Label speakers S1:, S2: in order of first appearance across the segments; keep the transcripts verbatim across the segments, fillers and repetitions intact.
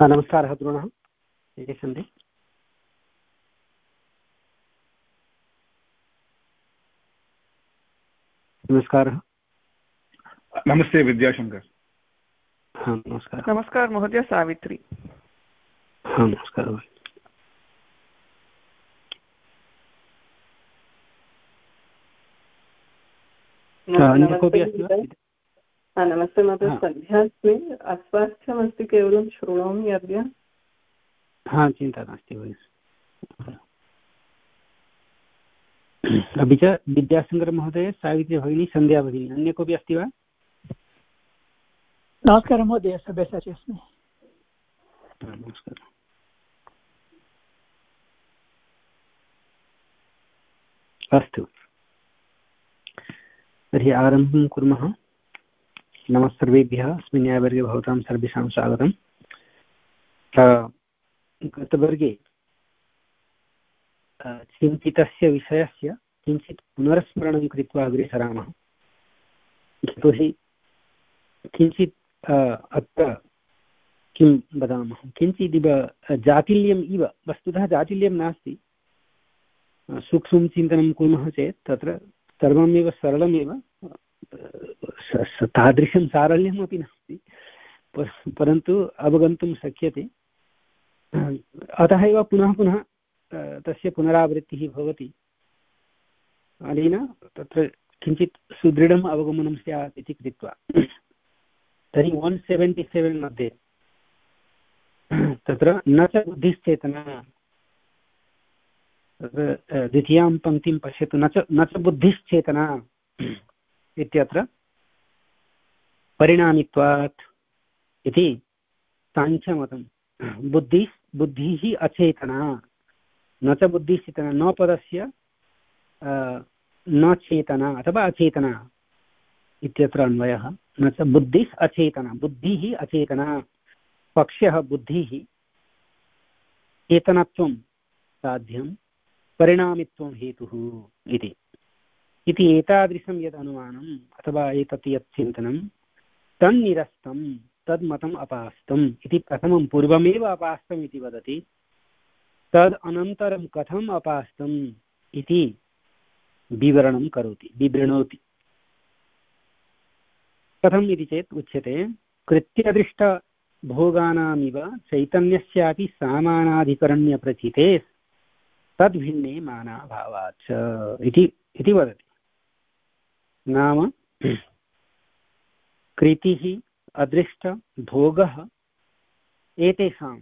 S1: नमस्कारः द्रोणः, ये सन्ति? नमस्कारः।
S2: नमस्ते विद्याशंकर।
S1: हाँ नमस्कारः।
S3: नमस्कार महोदय। सावित्री।
S1: हाँ नमस्कारः।
S4: नमस्ते महोदय। सन्ध्यास्मि, अस्वास्थ्यमस्ति, केवलं शृणोमि अद्य।
S1: हाँ चिन्ता नास्ति भगिनि। अपि च विद्याशङ्करमहोदय, सावित्री भगिनी, सन्ध्या भगिनी, अन्य कोऽपि अस्ति वा?
S5: नमस्कारः महोदय, सब्यसाची अस्मि।
S1: नमस्कारः। अस्तु, तर्हि आरम्भं कुर्मः। नमः सर्वेभ्यः। अस्मिन् न्यायवर्गे भवतां सर्वेषां स्वागतम्। गतवर्गे चिन्तितस्य विषयस्य किञ्चित् पुनर्स्मरणं कृत्वा अग्रे सरामः। यतोहि किञ्चित् अत्र किं वदामः, किञ्चिदिव जाटिल्यम् इव, वस्तुतः जाटिल्यं नास्ति। सूक्ष्मं चिन्तनं कुर्मः चेत् तत्र सर्वमेव सरलमेव, तादृशं सारल्यमपि नास्ति, परन्तु अवगन्तुं शक्यते। अतः एव पुनः पुनः तस्य पुनरावृत्तिः भवति। अनेन तत्र किञ्चित् सुदृढम् अवगमनं स्यात् इति कृत्वा। तर्हि वन् सेवेण्टि सेवेन् मध्ये तत्र न च बुद्धिश्चेतना, तत्र द्वितीयां पङ्क्तिं पश्यतु। न च न च बुद्धिश्चेतना इत्यत्र परिणामित्वात् इति साङ्ख्यमतं। बुद्धि बुद्धिः अचेतना, न च बुद्धिश्चेतना, न पदस्य न चेतना अथवा अचेतना इत्यत्र अन्वयः। न च बुद्धिः अचेतना, बुद्धिः अचेतना, पक्षः बुद्धिः, चेतनत्वं साध्यं, परिणामित्वं हेतुः इति इति एतादृशं यद् अनुमानम् अथवा एतत् यत् चिन्तनं तन्निरस्तं तद्मतम् अपास्तम् इति प्रथमं पूर्वमेव अपास्तम् इति वदति। तद् अनन्तरं कथम् अपास्तम् इति विवरणं करोति, विवृणोति। कथम् इति चेत् उच्यते, कृत्यदृष्टभोगानामिव चैतन्यस्यापि सामानाधिकरण्यप्रचिते तद्भिन्ने मानाभावाच्च इति इति वदति। नाम कृतिः अदृष्ट भोगः एतेषां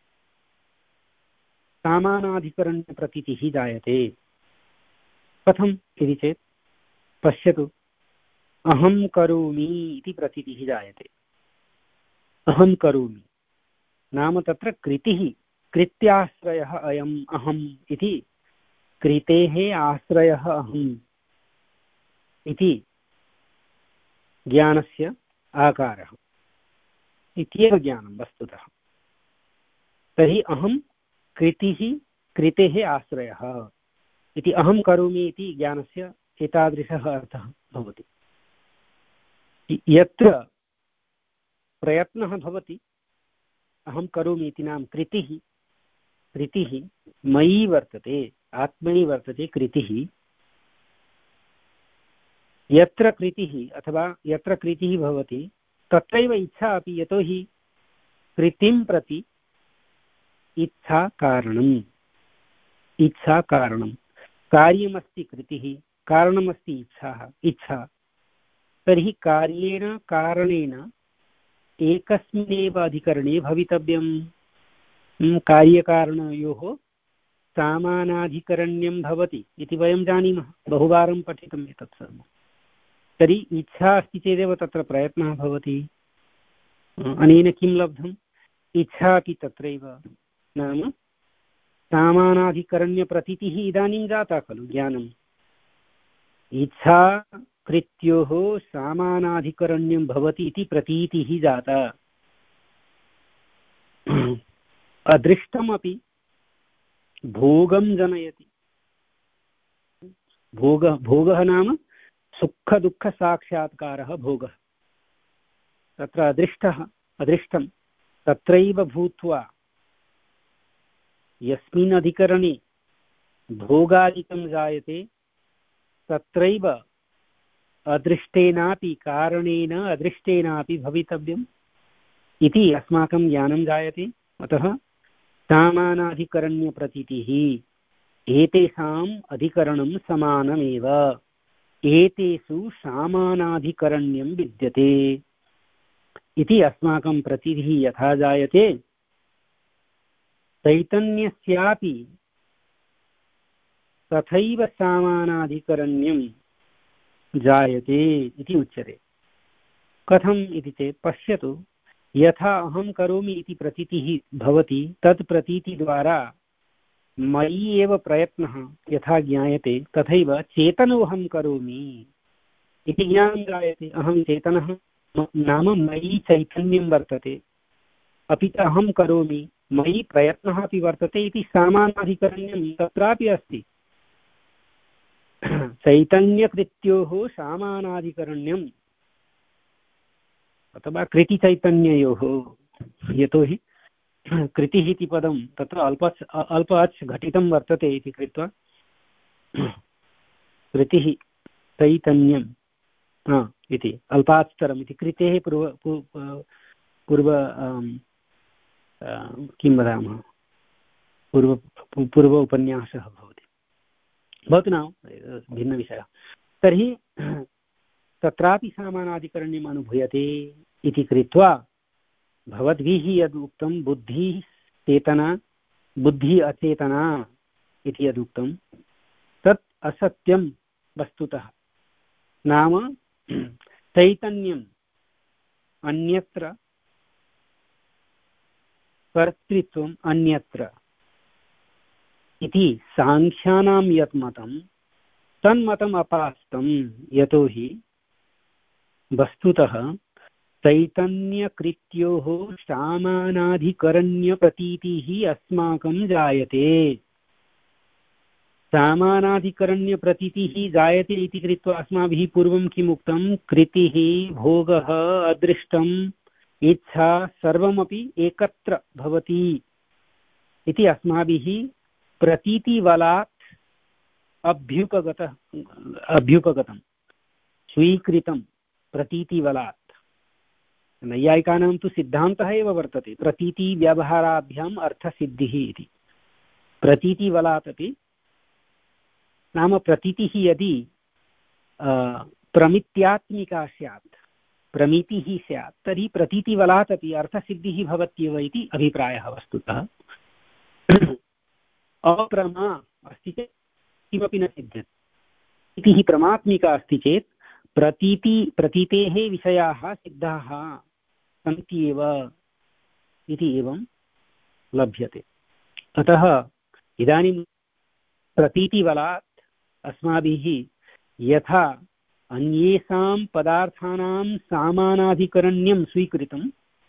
S1: सामानाधिकरण्यप्रतीतिः जायते। कथम् इति चेत् पश्यतु, अहं करोमि इति प्रतीतिः जायते। अहं करोमि नाम तत्र कृतिः, कृत्याश्रयः अयम् अहम् इति, कृतेः आश्रयः अहम् इति ज्ञानस्य आकारः इत्येव ज्ञानं वस्तुतः। तर्हि अहं कृतिः, कृतेः आश्रयः इति, अहं करोमि इति ज्ञानस्य एतादृशः अर्थः भवति। यत्र प्रयत्नः भवति, अहं करोमि इति नाम कृतिः, कृतिः मयि वर्तते, आत्मनि वर्तते कृतिः। यत्र कृतिः अथवा यत्र कृतिः भवति तत्रैव इच्छा अपि, यतोहि कृतिं प्रति इच्छा कारणम्, इच्छा कारणं, कार्यमस्ति कृतिः, कारणमस्ति इच्छा इच्छा तर्हि कार्येण कारणेन एकस्मिन्नेव अधिकरणे भवितव्यं। कार्यकारणयोः सामानाधिकरण्यं भवति इति वयं जानीमः, बहुवारं पठितम् एतत् सर्वं। तर्हि इच्छा अस्ति चेदेव तत्र प्रयत्नः भवति। अनेन किं लब्धम्? इच्छा अपि तत्रैव, नाम सामानाधिकरण्यप्रतीतिः इदानीं जाता खलु, ज्ञानम्। इच्छा कृत्योः सामानाधिकरण्यं भवति इति प्रतीतिः जाता। अदृष्टमपि भोगं जनयति। भोग भोगः नाम सुखदुःखसाक्षात्कारः भोगः। तत्र अदृष्टः, अदृष्टं तत्रैव भूत्वा यस्मिन् अधिकरणे भोगादिकं जायते तत्रैव अदृष्टेनापि कारणेन अदृष्टेनापि भवितव्यम् इति अस्माकं ज्ञानं जायते। अतः सामानाधिकरण्यप्रतीतिः एतेषाम् अधिकरणं समानमेव, एतेषु सामानाधिकरण्यं विद्यते इति अस्माकं प्रतीतिः यथा जायते चैतन्यस्यापि तथैव सामानाधिकरण्यं जायते इति उच्यते। कथम् इति चेत् पश्यतु, यथा अहं करोमि इति प्रतीतिः भवति तत् प्रतीतिद्वारा मयि एव प्रयत्नः यथा ज्ञायते तथैव चेतनोऽहं करोमि इति ज्ञानं जायते। अहं चेतनः नाम मयि चैतन्यं वर्तते, अपि च अहं करोमि, मयि प्रयत्नः अपि वर्तते इति सामानाधिकरण्यं तत्रापि अस्ति। चैतन्यकृत्योः सामानाधिकरण्यम् अथवा कृतिचैतन्ययोः, यतोहि कृतिः इति पदं तत्र अल्प अल्प अच् घटितं वर्तते इति कृत्वा कृतिः चैतन्यं इति अल्पास्तरम् इति कृतेः पूर्व पूर्व किं वदामः पूर्व पूर्व उपन्यासः भवति, भवतु नाम भिन्नविषयः। तर्हि तत्रापि सामानाधिकरण्यम् अनुभूयते इति कृत्वा भवद्भिः यद् उक्तं बुद्धिः चेतना बुद्धिः अचेतना इति यदुक्तं तत् असत्यं वस्तुतः। नाम चैतन्यम् अन्यत्र, कर्तृत्वम् अन्यत्र इति साङ्ख्यानां यत् मतं तन्मतम् अपास्तं। यतोहि वस्तुतः चैतन्यकृत्योः सामानाधिकरण्यप्रतीतिः अस्माकं जायते। सामानाधिकरण्यप्रतीतिः जायते इति कृत्वा अस्माभिः पूर्वं किम् उक्तं, कृतिः, भोगः, अदृष्टम्, इच्छा सर्वमपि एकत्र भवति इति अस्माभिः प्रतीतिबलात् अभ्युपगतः अभ्युपगतं स्वीकृतं प्रतीतिबलात्। नैयायिकानां तु सिद्धान्तः एव वर्तते प्रतीतिव्यवहाराभ्याम् अर्थसिद्धिः इति। प्रतीतिबलात् अपि, नाम प्रतीतिः यदि प्रमित्यात्मिका स्यात्, प्रमितिः स्यात्, तर्हि प्रतीतिबलात् अपि अर्थसिद्धिः भवत्येव इति अभिप्रायः वस्तुतः। अप्रमा अस्ति चेत् किमपि न सिद्ध्यति। इति प्रमात्मिका अस्ति चेत् प्रतीति प्रतीतेः विषयाः सिद्धाः सन्ति एव इति एवं लभ्यते। अतः इदानीं प्रतीतिबलात् अस्माभिः यथा अन्येषां पदार्थानां सामानाधिकरण्यं स्वीकृतं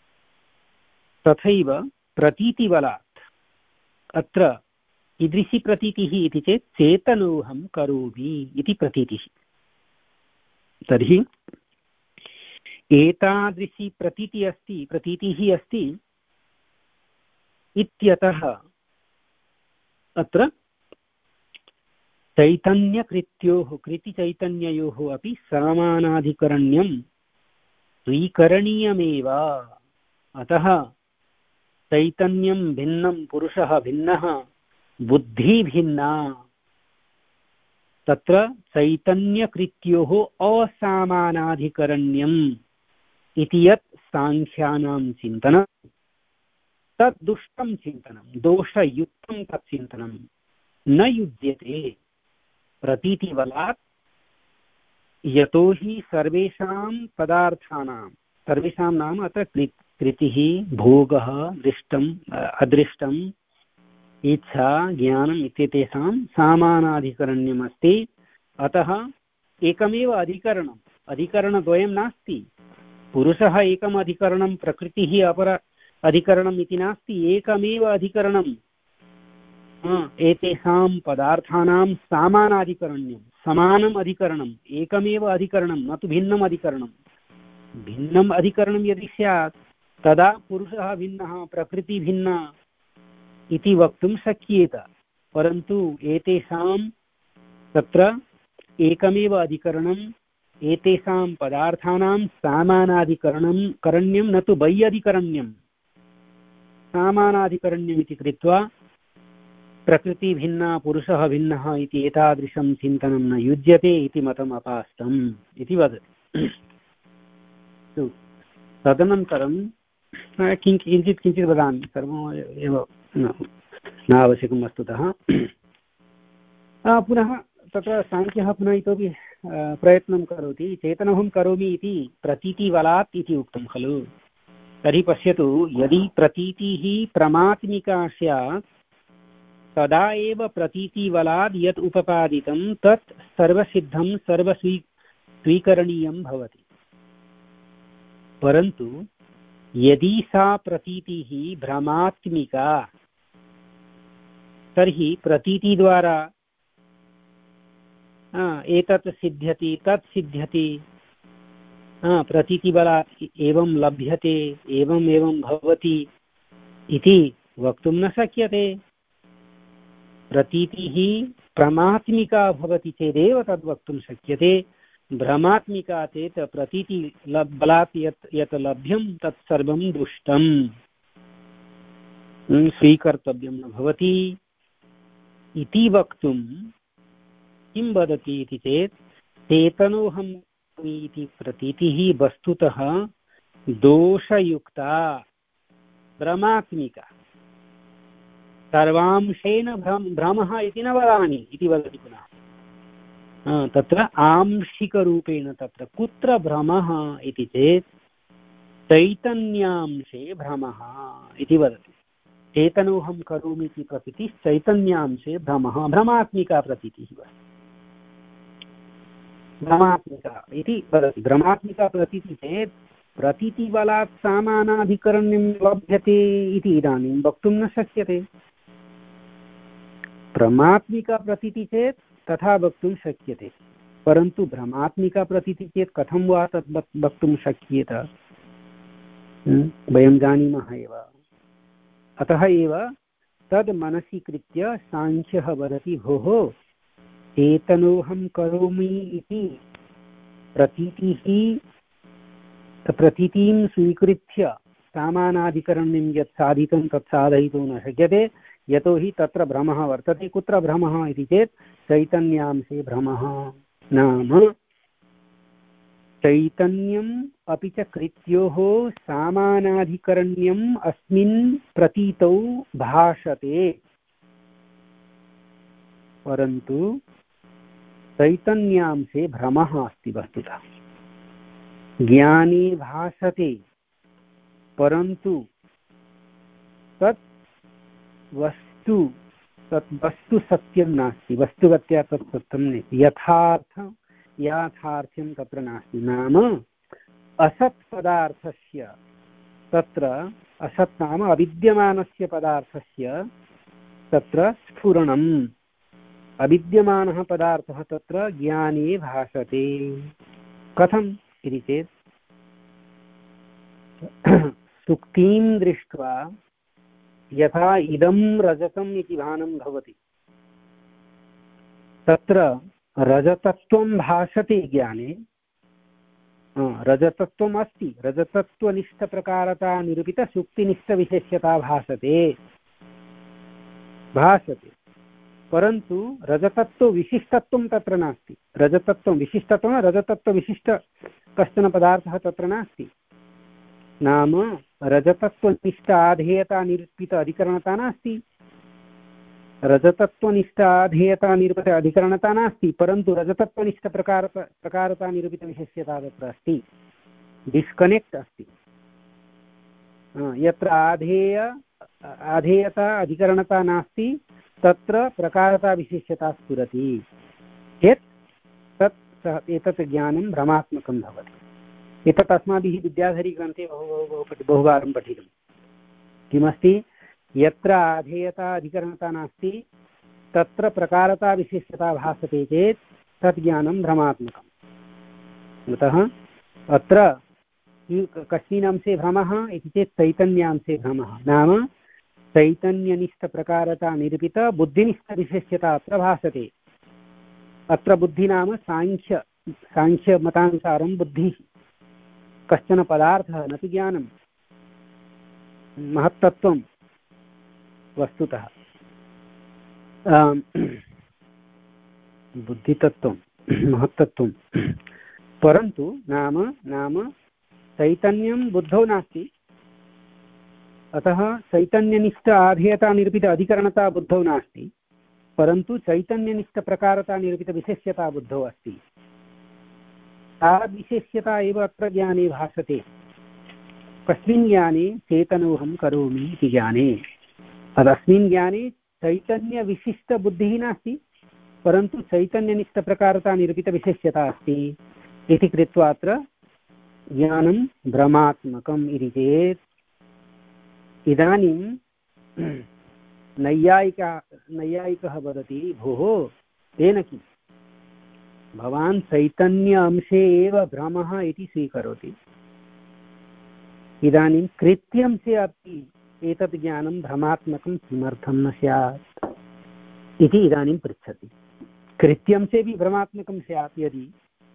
S1: तथैव प्रतीतिबलात् अत्र कीदृशी प्रतीतिः इति चेत् चेतनोऽहं करोमि इति प्रतीतिः। तर्हि एतादृशी प्रतीतिः अस्ति प्रतीतिः अस्ति इत्यतः अत्र चैतन्यकृत्योः कृतिचैतन्ययोः अपि समानाधिकरण्यं स्वीकरणीयमेव। अतः चैतन्यं भिन्नं, पुरुषः भिन्नः, बुद्धिः भिन्ना। तत्र चैतन्यकृत्योः असामानाधिकरण्यम् इति यत् सांख्यानां चिन्तनं तत् दुष्टं चिन्तनं, दोषयुक्तं तत् चिन्तनं न युज्यते प्रतीतिबलात्। यतोहि सर्वेषां पदार्थानां, सर्वेषां नाम अत्र कृतिः, भोगः, दृष्टम्, अदृष्टम्, इच्छा, ज्ञानम् इत्येतेषां सामानाधिकरण्यमस्ति। अतः एकमेव अधिकरणम्, अधिकरणद्वयं नास्ति। पुरुषः एकम् अधिकरणं, प्रकृतिः अपर अधिकरणम् इति नास्ति, एकमेव अधिकरणम्। एतेषां पदार्थानां सामानाधिकरण्यं, समानम् अधिकरणम्, एकमेव अधिकरणं, न तु भिन्नम् अधिकरणं। भिन्नम् अधिकरणं यदि स्यात् तदा पुरुषः भिन्नः प्रकृतिभिन्ना इति वक्तुं शक्येत। परन्तु एतेषां तत्र एकमेव अधिकरणम्, एतेषां पदार्थानां सामानाधिकरणं करण्यं न तु वैयधिकरण्यं, सामानाधिकरण्यम् इति कृत्वा प्रकृतिभिन्ना पुरुषः भिन्नः इति एतादृशं चिन्तनं न युज्यते इति मतम् अपास्तम् इति वदति। तदनन्तरं किञ्चित् किञ्चित् वदामि, सर्वम् एव न आवश्यकम् वस्तुतः। पुनः तत्र साङ्ख्यः पुनः इतोपि प्रयत्नं करोति। चेतनहं करोमि इति प्रतीतिबलात् इति उक्तं खलु। तर्हि पश्यतु, यदि प्रतीतिः प्रमात्मिका स्यात् तदा एव प्रतीतिबलात् यत् उपपादितं तत् सर्वसिद्धं सर्वस्वी स्वीकरणीयं भवति। परन्तु यदि सा प्रतीतिः भ्रमात्मिका तर्हि प्रतीतिद्वारा एतत् सिद्ध्यति तत् सिद्ध्यति, प्रतीतिबलात् एवं लभ्यते एवम् एवं भवति इति वक्तुं न शक्यते। प्रतीतिः प्रमात्मिका भवति चेदेव तद् वक्तुं शक्यते। भ्रमात्मिका चेत् प्रतीति बलात् यत् यत् लभ्यं तत् सर्वं दुष्टं, स्वीकर्तव्यं न भवति इति वक्तुं किं वदति इति चेत् चेतनोऽहम् इति प्रतीतिः वस्तुतः दोषयुक्ता भ्रमात्मिका, सर्वांशेन भ्रम भ्रमः इति न वदामि इति वदति पुनः। तत्र आंशिकरूपेण तत्र कुत्र भ्रमः इति चेत् चैतन्यांशे भ्रमः इति वदति। चेतनोऽहं करोमि इति प्रतीतिः चैतन्यांशे भ्रमः, भ्रमात्मिका प्रतीतिः वदति। भ्रमात्मिका इति वदति। भ्रमात्मिका प्रतीतिः चेत् प्रतीतिबलात् सामानाधिकरण्यं लभ्यते इति इदानीं वक्तुं न शक्यते। प्रमात्मिका प्रतीतिः चेत् तथा वक्तुं शक्यते, परन्तु भ्रमात्मिका प्रतीतिः चेत् कथं वा तद् वक्तुं शक्येत, वयं जानीमः एव। अतः एव तद् मनसि कृत्य साङ्ख्यः वदति, भोः चेतनोऽहं करोमि इति प्रतीतिः प्रतीतिं स्वीकृत्य सामानाधिकरण्यं यत् साधितं तत् साधयितुं न शक्यते, यतोहि तत्र भ्रमः वर्तते। कुत्र भ्रमः इति चेत् चैतन्यांशे भ्रमः, नाम चैतन्यम् अपि च कृत्योः सामानाधिकरण्यम् अस्मिन् प्रतीतौ भाषते, परन्तु चैतन्यांशे भ्रमः अस्ति वस्तुतः। ज्ञाने भासते, परन्तु तत् वस्तु तत् वस्तु सत्यं नास्ति, वस्तुगत्या तत् सत्यं नास्ति, यथार्थं याथार्थ्यं तत्र नास्ति। नाम असत् पदार्थस्य, तत्र असत् नाम अविद्यमानस्य पदार्थस्य तत्र स्फुरणम्, अविद्यमानः पदार्थः तत्र ज्ञाने भासते। कथम् इति चेत् सुक्तिं दृष्ट्वा यथा इदं रजतम् इति भानं भवति, तत्र रजतत्वं भासते ज्ञाने, रजतत्वम् अस्ति, रजतत्वनिष्ठप्रकारता निरूपित सुक्तिनिष्ठविशेष्यता भासते भासते परन्तु रजतत्वविशिष्टत्वं तत्र नास्ति। रजतत्वं विशिष्टत्वं रजतत्वविशिष्ट कश्चन पदार्थः तत्र नास्ति। नाम रजतत्वनिष्ठ आधेयता निरूपित अधिकरणता नास्ति, रजतत्वनिष्ठाधेयता निरूपित अधिकरणता नास्ति, परन्तु रजतत्वनिष्ठ प्रकार प्रकारता निरूपित विशेष्यता तत्र अस्ति, डिस्कनेक्ट अस्ति। यत्र आधेय आधेयता अधिकरणता नास्ति तत्र प्रकारता विशेष्यता स्फुरति चेत् तत् एतत् ज्ञानं भ्रमात्मकं भवति। एतत् अस्माभिः विद्याधरीग्रन्थे बहु बहु बहु बहुवारं पठितं। किमस्ति, यत्र आधेयता अधिकरणता नास्ति तत्र प्रकारता विशिष्टता भासते चेत् तत् ज्ञानं भ्रमात्मकम्। अतः अत्र कस्मिन् अंशे भ्रमः इति चेत् चैतन्यांशे भ्रमः, नाम चैतन्यनिष्ठप्रकारता निरूपित बुद्धिनिष्ठविशेष्यता अत्र भासते। अत्र बुद्धि नाम साङ्ख्य साङ्ख्यमतानुसारं बुद्धिः कश्चन पदार्थः न तु ज्ञानं, महत्तत्त्वं वस्तुतः बुद्धितत्त्वं महत्तत्त्वं, परन्तु नाम नाम चैतन्यं बुद्धौ नास्ति, अतः चैतन्यनिष्ठ आधेयता निरूपित अधिकरणता बुद्धौ नास्ति, परन्तु चैतन्यनिष्ठप्रकारता निरूपित विशेष्यता बुद्धौ अस्ति। सा विशेष्यता एव अत्र ज्ञाने भासते। कस्मिन् ज्ञाने चेतनोऽहं करोमि इति ज्ञाने, तदस्मिन् ज्ञाने चैतन्यविशिष्टबुद्धिः नास्ति, परन्तु चैतन्यनिष्ठप्रकारता निरूपितविशेष्यता अस्ति इति कृत्वा अत्र ज्ञानं भ्रमात्मकम् इति चेत् इदानीं नैयायिका नैयायिकः वदति, भोः तेन किं, भवान् चैतन्य अंशे एव भ्रमः इति स्वीकरोति, इदानीं कृत्यंशे अपि एतत् ज्ञानं भ्रमात्मकं किमर्थं न स्यात् इति इदानीं पृच्छति। कृत्यंशेऽपि भ्रमात्मकं स्यात् यदि,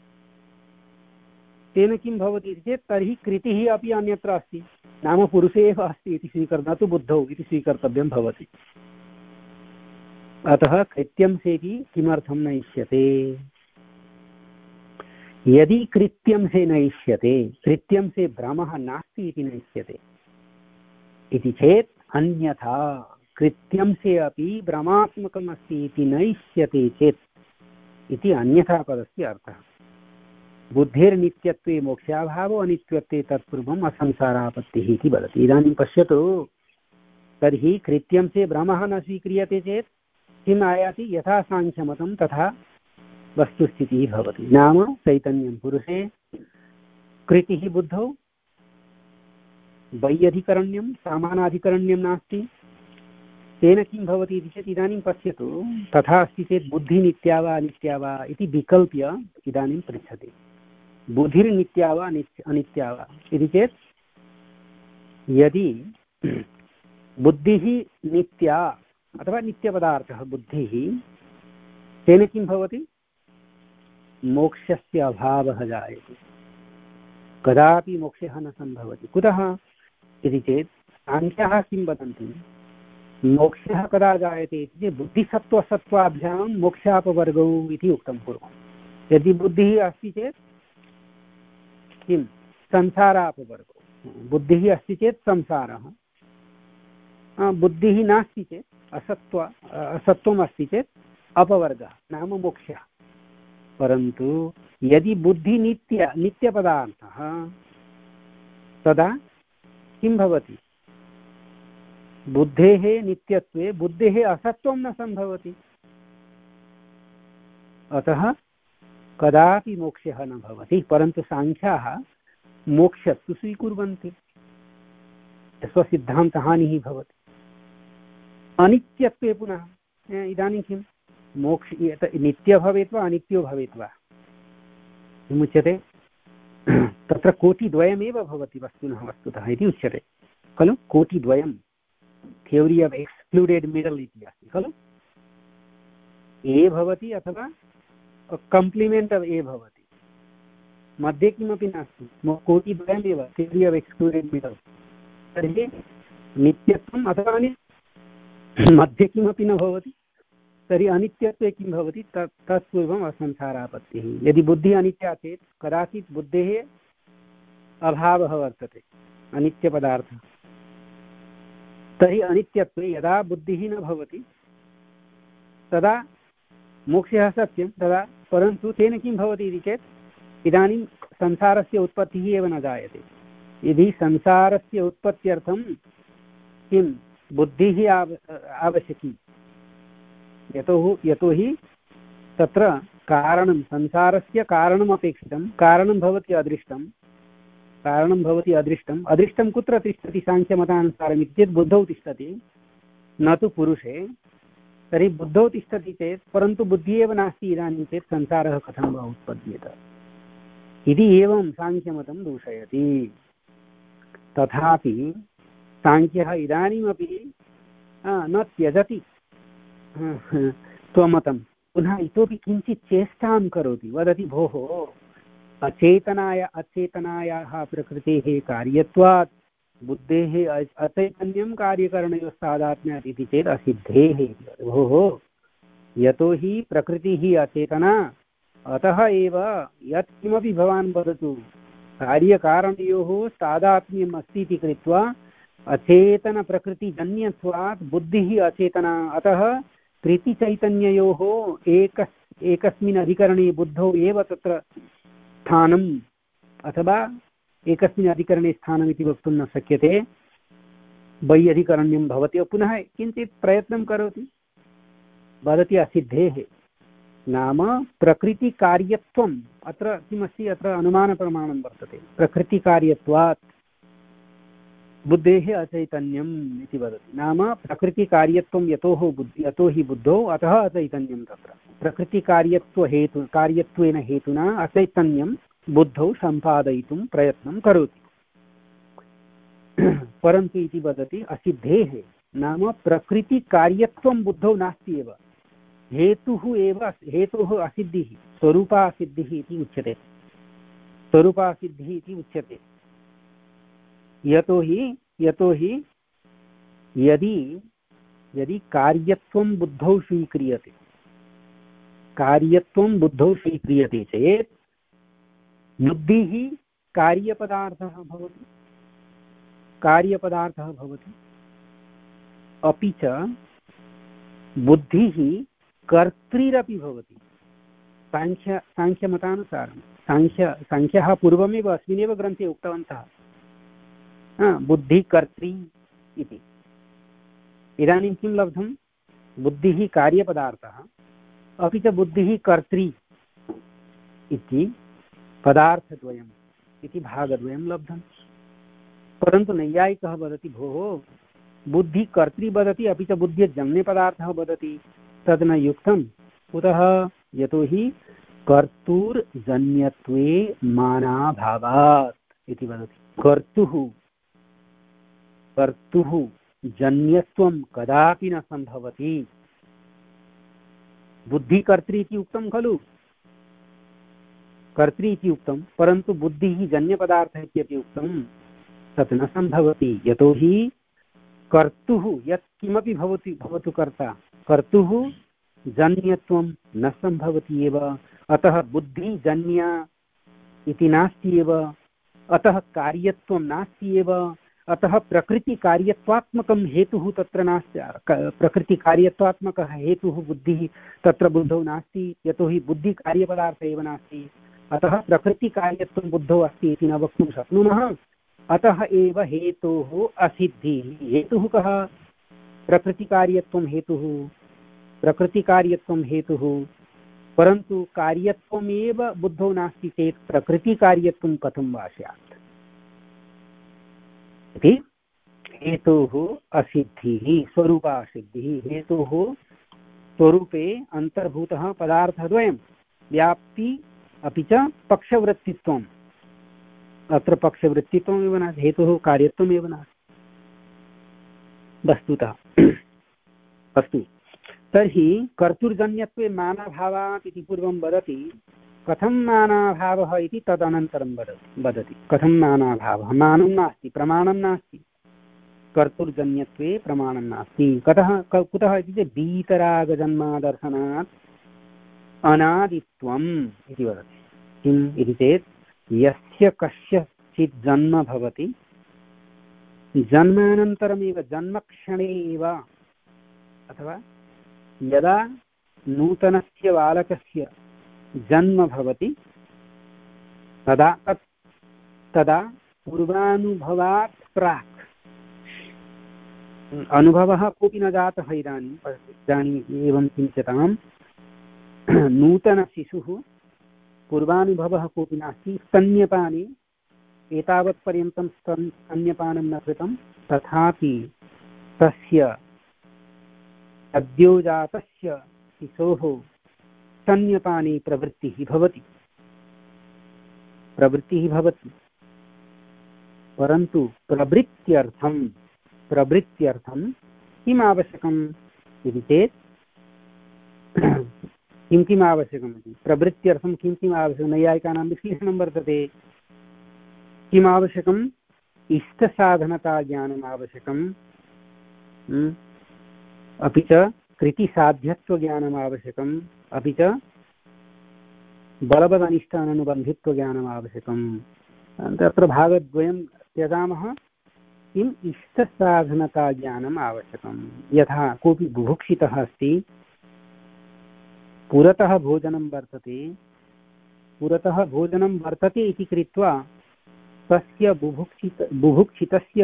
S1: तेन किं भवति इति चेत् तर्हि कृतिः अपि अन्यत्र अस्ति, नाम पुरुषे एव अस्ति इति स्वीकर्तव्यं, न तु बुद्धौ इति स्वीकर्तव्यं भवति। अतः कृत्यंशेऽपि किमर्थं न इष्यते? यदि कृत्यंशे न इष्यते, कृत्यंशे भ्रमः नास्ति इति न इष्यते इति चेत् अन्यथा कृत्यंशे अपि भ्रमात्मकम् अस्ति इति न इष्यते चेत् इति अन्यथा पदस्य अर्थः। बुद्धिर्नित्यत्वे मोक्षाभावो अनित्यत्वे तत्पूर्वम् असंसारापत्तिः इति वदति। इदानीं पश्यतु, तर्हि कृत्यंशे भ्रमः न स्वीक्रियते चेत् किम् आयाति? यथा साङ्ख्यमतं तथा वस्तुस्थितिः भवति, नाम चैतन्यं पुरुषे, कृतिः बुद्धौ, वैयधिकरण्यं सामानाधिकरण्यं नास्ति। तेन किं भवति इति चेत् इदानीं पश्यतु, तथा अस्ति चेत् बुद्धिः नित्या वा अनित्या वा इति विकल्प्य इदानीं पृच्छति। बुद्धिर्नित्या वा अनित्या वा इति चेत् यदि बुद्धिः नित्या अथवा नित्यपदार्थः बुद्धिः, तेन किं भवति? मोक्षस्य अभावः जायते, कदापि मोक्षः न सम्भवति। कुतः इति चेत् साङ्ख्याः किं वदन्ति? मोक्षः कदा जायते इति चेत् बुद्धिसत्त्वसत्त्वाभ्यां मोक्षापवर्गौ इति उक्तं पूर्वं। यदि बुद्धिः अस्ति चेत् किं? संसारापवर्गौ। बुद्धिः अस्ति चेत् संसारः, बुद्धिः नास्ति चेत् असत्त्व असत्त्वम् अस्ति चेत् अपवर्गः नाम मोक्षः। परन्तु यदि बुद्धि नित्य नित्यपदार्थः, तदा किं भवति? बुद्धेः नित्यत्वे बुद्धेः असत्त्वं न सम्भवति, अतः कदापि मोक्षः न भवति। परन्तु साङ्ख्याः मोक्षस्तु स्वीकुर्वन्ति, स्वसिद्धान्तहानिः भवति। अनित्यत्वे पुनः इदानीं किं? मोक्ष नित्य भवेत् वा अनित्यो भवेत् वा किमुच्यते? तत्र कोटिद्वयमेव भवति वस्तुनः वस्तुतः इति उच्यते खलु। कोटिद्वयं, थियोरी आफ् एक्स्क्लूडेड् मिडल् इति अस्ति खलु। ए भवति अथवा कम्प्लिमेण्ट् आफ् ए भवति, मध्ये किमपि नास्ति, कोटिद्वयमेव थियोरी आफ् एक्स्क्लूडेड् मिडल्। तर्हि नित्यत्वम् अथवा मध्ये किमपि न भवति, तर्हि अनित्यत्वे किं भवति? तत् तत्पूर्वम् असंसारापत्तिः। यदि बुद्धिः अनित्या चेत् कदाचित् बुद्धेः अभावः वर्तते, अनित्यपदार्थः, तर्हि अनित्यत्वे यदा बुद्धिः न भवति तदा मोक्षः सत्यं तदा, परन्तु तेन किं भवति इति चेत् इदानीं संसारस्य उत्पत्तिः एव न जायते। यदि संसारस्य उत्पत्त्यर्थं किं बुद्धिः आव आवश्यकी, यतो यतोहि तत्र कारणं, संसारस्य कारणम् अपेक्षितं, कारणं भवति अदृष्टं, कारणं भवति अदृष्टम्। अदृष्टं कुत्र तिष्ठति? साङ्ख्यमतानुसारम् इति चेत् बुद्धौ तिष्ठति, न तु पुरुषे। तर्हि बुद्धौ तिष्ठति चेत्, परन्तु बुद्धिः एव नास्ति इदानीं चेत् संसारः कथं वा उत्पद्येत इति एवं साङ्ख्यमतं दूषयति। तथापि साङ्ख्यः इदानीमपि न त्यजति त्वमतं, पुनः इतोपि किञ्चित् चेष्टां करोति, वदति भोः अचेतनाय अचेतनायाः प्रकृतेः कार्यत्वात् बुद्धेः अचैतन्यं कार्यकरणयोः तादात्म्यात् इति चेत् असिद्धेः। भोः यतोहि प्रकृतिः अचेतना, अतः एव यत्किमपि भवान् वदतु कार्यकारणयोः तादात्म्यम् अस्ति इति कृत्वा अचेतनप्रकृतिजन्यत्वात् बुद्धिः अचेतना, अतः कृतिचैतन्ययोः एक एकस्मिन् अधिकरणे बुद्धौ एव तत्र स्थानम् अथवा एकस्मिन् अधिकरणे स्थानम् इति वक्तुं न शक्यते, वैयधिकरण्यं भवति। पुनः किञ्चित् प्रयत्नं करोति, वदति असिद्धेः, नाम प्रकृतिकार्यत्वम् अत्र किमस्ति, अत्र अनुमानप्रमाणं वर्तते। प्रकृतिकार्यत्वात् बुद्धेः अचैतन्यम् इति वदति, नाम प्रकृतिकार्यत्वं यतोः बुद्धि यतो हि बुद्धौ अतः अचैतन्यं, तत्र प्रकृतिकार्यत्वहेतु कार्यत्वेन हेतुना अचैतन्यं बुद्धौ सम्पादयितुं प्रयत्नं करोति। परन्तु इति वदति असिद्धेः, नाम प्रकृतिकार्यत्वं बुद्धौ नास्ति एव, हेतुः एव, हेतुः असिद्धिः, स्वरूपासिद्धिः इति उच्यते, स्वरूपासिद्धिः इति उच्यते। यतोहि यतोहि यदि यदि कार्यत्वं बुद्धौ स्वीक्रियते, कार्यत्वं बुद्धौ स्वीक्रियते चेत् बुद्धिः कार्यपदार्थः भवति, कार्यपदार्थः भवति, अपि च बुद्धिः कर्तृरपि भवति। साङ्ख्य साङ्ख्यमतानुसारं साङ्ख्य साङ्ख्यः पूर्वमेव अस्मिन्नेव ग्रन्थे उक्तवन्तः बुद्धिकर्त्री इति। इदानीं किं लब्धं, बुद्धिः कार्यपदार्थः अपि च बुद्धिः कर्त्री इति पदार्थद्वयम् इति भागद्वयं लब्धं। परन्तु नैयायिकः वदति भोः बुद्धिकर्त्री वदति अपि च बुद्धिर्जन्यपदार्थः वदति, तद् न युक्तं। कुतः, यतोहि कर्तुर्जन्यत्वे मानाभावात् इति वदति। कर्तुः कर्तुः जन्यत्वं कदापि न सम्भवति। बुद्धिकर्त्री इति उक्तं खलु, कर्त्री इति उक्तं, परन्तु बुद्धिः जन्यपदार्थः इत्यपि उक्तं, तत् न सम्भवति। यतोहि कर्तुः यत् किमपि भवति भवतु कर्ता, कर्तुः जन्यत्वं न सम्भवति एव, अतः बुद्धिजन्या इति नास्ति एव, अतः कार्यत्वं नास्ति एव, अतः प्रकृतिकार्यत्वात्मकं हेतुः तत्र नास्ति। प्रकृतिकार्यत्वात्मकः हेतुः बुद्धिः तत्र बुद्धौ नास्ति, यतोहि बुद्धिकार्यपदार्थः एव नास्ति, अतः प्रकृतिकार्यत्वं बुद्धौ अस्ति इति न वक्तुं शक्नुमः। अतः एव हेतोः असिद्धिः। हेतुः कः, प्रकृतिकार्यत्वं हेतुः, प्रकृतिकार्यत्वं हेतुः, परन्तु कार्यत्वमेव बुद्धौ नास्ति चेत् प्रकृतिकार्यत्वं कथं वा स्यात् इति। हेतोः असिद्धिः, स्वरूपासिद्धिः। हेतोः स्वरूपे अन्तर्भूतः पदार्थद्वयं, व्याप्ति अपि च पक्षवृत्तित्वम्। अत्र पक्षवृत्तित्वमेव नास्ति, हेतुः कार्यत्वमेव नास्ति वस्तुतः। अस्तु, तर्हि कर्तुर्जन्यत्वे मानाभावात् इति पूर्वं वदति, कथं मानाभावः इति तदनन्तरं वदति वदति कथं मानाभावः। मानं नास्ति, प्रमाणं नास्ति, कर्तुर्जन्यत्वे प्रमाणं नास्ति। कतः कुतः इति चेत् वीतरागजन्मादर्शनात् अनादित्वम् इति वदति। किम् इति चेत् यस्य कस्यचित् जन्म भवति, जन्मानन्तरमेव जन्मक्षणे एव अथवा यदा नूतनस्य बालकस्य जन्म भवति तदा तत् तदा पूर्वानुभवात् प्राक्, अनुभवः कोऽपि न जातः इदानीं इदानीम् एवं चिन्त्यताम्, नूतनशिशुः पूर्वानुभवः कोऽपि नास्ति, स्तन्यपाने एतावत्पर्यन्तं स्तन् स्तन्यपानं न कृतं, तथापि तस्य सद्योजातस्य शिशोः स्तन्यपाने प्रवृत्तिः भवति प्रवृत्तिः भवति परन्तु प्रवृत्त्यर्थं प्रवृत्त्यर्थं किम् आवश्यकम् इति चेत् किं किम् आवश्यकम् इति प्रवृत्त्यर्थं किं किम् आवश्यकं नैयायिकानां विश्लेषणं वर्तते। किम् आवश्यकम् इष्टसाधनताज्ञानम् आवश्यकम्, अपि च कृतिसाध्यत्वज्ञानम् आवश्यकम्, अपि च बलवदनिष्ठाननुबन्धित्वज्ञानम् आवश्यकम्। तत्र भागद्वयं त्यजामः। किम् इष्टसाधनताज्ञानम् आवश्यकं। यथा कोऽपि बुभुक्षितः अस्ति, पुरतः भोजनं वर्तते, पुरतः भोजनं वर्तते इति कृत्वा तस्य बुभुक्षित बुभुक्षितस्य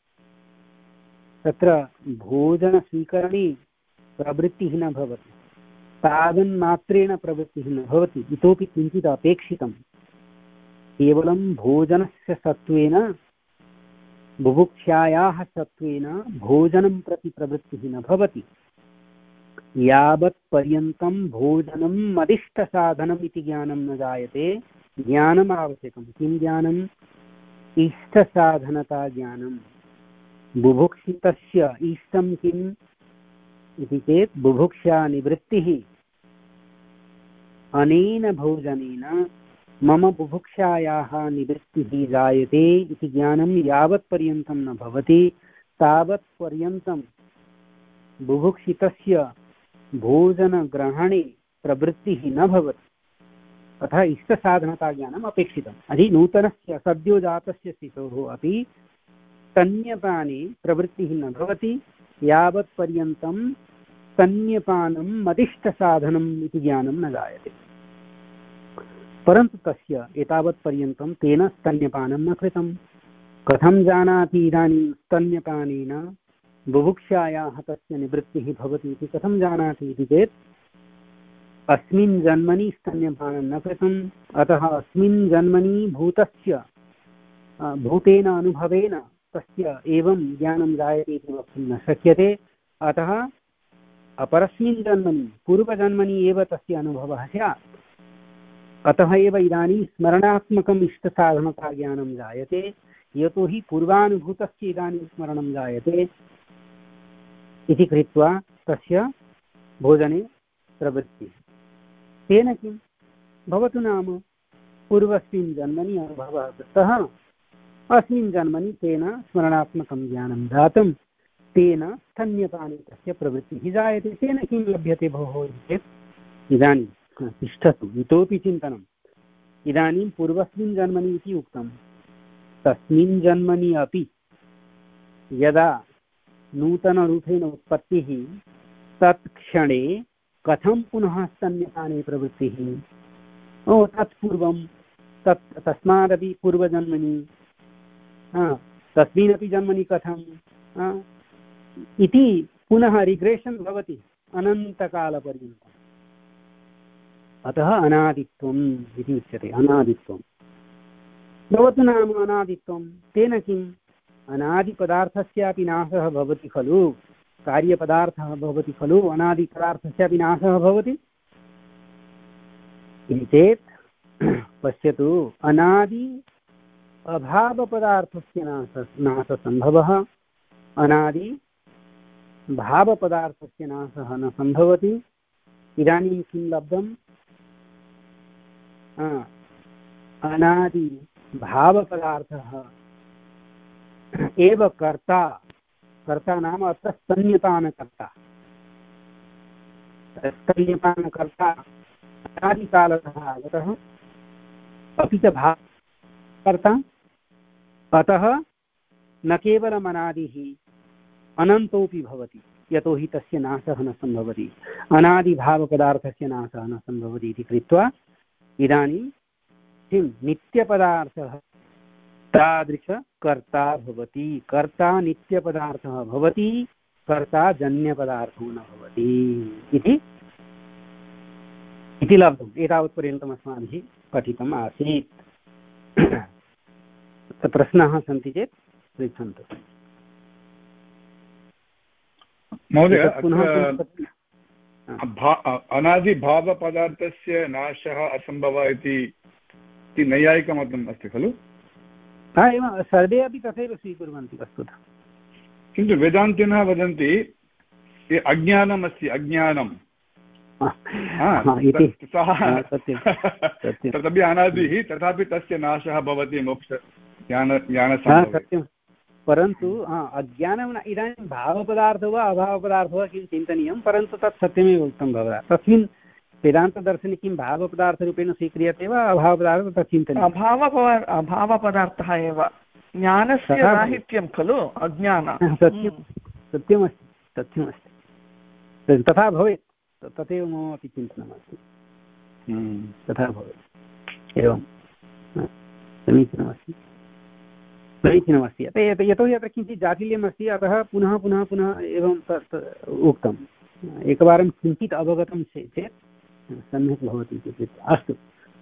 S1: तत्र भोजनस्वीकरणे प्रवृत्तिः न भवति, तावन्मात्रेण प्रवृत्तिः न भवति, इतोपि किञ्चित् अपेक्षितं। केवलं भोजनस्य सत्त्वेन बुभुक्षायाः सत्त्वेन भोजनं प्रति प्रवृत्तिः न भवति। यावत् पर्यन्तं भोजनं मदिष्टसाधनम् इति ज्ञानं न जायते ज्ञानम् आवश्यकं। किं ज्ञानम्? इष्टसाधनता ज्ञानं। बुभुक्षितस्य इष्टं किम् इति चेत् बुभुक्षानिवृत्तिः। अनेन भोजनेन मम बुभुक्षायाः निवृत्तिः जायते इति ज्ञानं यावत् पर्यन्तं न भवति तावत् पर्यन्तं बुभुक्षितस्य भोजनग्रहणे प्रवृत्तिः न भवति। अतः इष्टसाधनताज्ञानम् अपेक्षितम्। अधि नूतनस्य सद्योजातस्य शिशोः अपि स्तन्यपाने प्रवृत्तिः न भवति यावत् पर्यन्तं स्तन्यपानं मदिष्टसाधनम् इति ज्ञानं न जायते। परन्तु तस्य एतावत् पर्यन्तं तेन स्तन्यपानं न कृतं। कथं जानाति इदानीं स्तन्यपानेन बुभुक्षायाः तस्य निवृत्तिः भवति इति कथं जानाति इति चेत् अस्मिन् जन्मनि स्तन्यपानं न कृतम्, अतः अस्मिन् जन्मनि भूतस्य भूतेन अनुभवेन तस्य एवं ज्ञानं जायते इति वक्तुं न शक्यते। अतः अपरस्मिन् जन्मनि पूर्वजन्मनि एव तस्य अनुभवः स्यात्। अतः एव इदानीं स्मरणात्मकम् इष्टसाधनताज्ञानं जायते, यतोहि पूर्वानुभूतस्य इदानीं स्मरणं जायते इति कृत्वा तस्य भोजने प्रवृत्तिः। तेन किं भवतु नाम पूर्वस्मिन् जन्मनि अनुभवः कृतः, अस्मिन् जन्मनि तेन स्मरणात्मकं ज्ञानं जातं, तेन स्तन्यपाने तस्य प्रवृत्तिः जायते। तेन किं लभ्यते भोः चेत् इदानीं तिष्ठतु, इतोपि चिन्तनम्। इदानीं पूर्वस्मिन् जन्मनि इति उक्तं, तस्मिन् जन्मनि अपि यदा नूतनरूपेण उत्पत्तिः तत्क्षणे कथं पुनः स्तन्यपाने प्रवृत्तिः? ओ तत्पूर्वं तत् तस्मादपि पूर्वजन्मनि तस्मिन्नपि जन्मनि कथं इति पुनः रिग्रेशन् भवति अनन्तकालपर्यन्तम्। अतः अनादित्वम् इति उच्यते। अनादित्वं भवतु नाम अनादित्वं। तेन किम्? अनादिपदार्थस्यापि नाशः भवति खलु, कार्यपदार्थः भवति खलु, अनादिपदार्थस्यापि नाशः भवति इति चेत् पश्यतु, अनादि अभावपदार्थस्य नाश नाशसम्भवः, अनादि भावपदार्थस्य नाशः न सम्भवति। इदानीं किं लब्धम्? अनादि भावपदार्थः एव कर्ता। कर्ता नाम अत्र स्तन्यपानकर्ता। स्तन्यपानकर्ता अनादिकालतः आगतः, अपि च भावकर्ता। अतः न केवलम् अनादिः, अनन्तोऽपि भवति, यतोहि तस्य नाशः न सम्भवति। अनादिभावपदार्थस्य नाशः न सम्भवति इति कृत्वा इदानीं किं नित्यपदार्थः तादृशकर्ता भवति। कर्ता नित्यपदार्थः भवति, कर्ता जन्यपदार्थो न भवति इति इति लब्धम्। एतावत्पर्यन्तम् अस्माभिः पठितम् आसीत्। प्रश्नाः सन्ति चेत् पृच्छन्तु
S2: महोदय। अनादिभावपदार्थस्य नाशः असम्भवः इति नैयायिकमतम् अस्ति खलु?
S1: हा एवं सर्वे अपि तथैव स्वीकुर्वन्ति वस्तुतः।
S2: किन्तु वेदान्तिनः वदन्ति अज्ञानमस्ति अज्ञानं तदपि अनादिः तथापि तस्य नाशः भवति मोक्ष ज्ञान ज्ञानसम्भवे।
S1: सत्यं परन्तु अज्ञानम् इदानीं भावपदार्थो वा अभावपदार्थो वा किं चिन्तनीयं परन्तु तत् सत्यमेव उक्तं भवता। तस्मिन् वेदान्तदर्शने किं भावपदार्थरूपेण स्वीक्रियते वा अभावपदार्थः तत् चिन्तनीयम्?
S5: अभाव अभावपदार्थः एव ज्ञानस्य राहित्यं खलु अज्ञानं।
S1: सत्यं सत्यमस्ति सत्यमस्ति तथा भवेत् तथैव मम अपि चिन्तनमस्ति तथा भवेत् एवं समीचीनमस्ति समीचीनमस्ति। अतः यतोहि अत्र किञ्चित् जाटिल्यमस्ति अतः पुनः पुनः पुनः एवं तत् उक्तम्। एकवारं किञ्चित् अवगतं चेत् सम्यक् भवति इति। अस्तु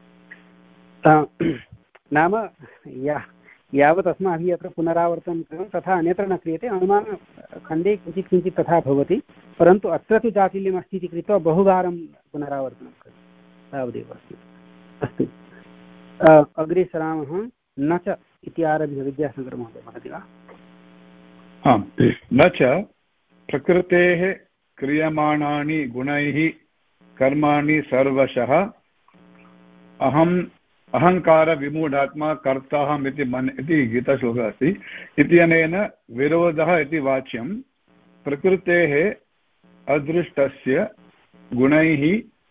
S1: नाम या यावत् अस्माभिः अत्र पुनरावर्तनं कृतं तथा अन्यत्र न क्रियते। अनुमानखण्डे किञ्चित् किञ्चित् तथा भवति परन्तु अत्र तु जाटिल्यमस्ति इति कृत्वा बहुवारं पुनरावर्तनं कृतं तावदेव अस्ति। अस्तु अग्रे सरामः। न च इति आरभ्य विद्यासागरमहोदय वदति वा?
S2: आम् न च प्रकृतेः क्रियमाणानि गुणैः कर्माणि सर्वशः अहम् अहङ्कारविमूढात्मा कर्ताहम् इति मन् इति गीताश्लोकः अस्ति। इत्यनेन विरोधः इति वाच्यं प्रकृतेः अदृष्टस्य गुणैः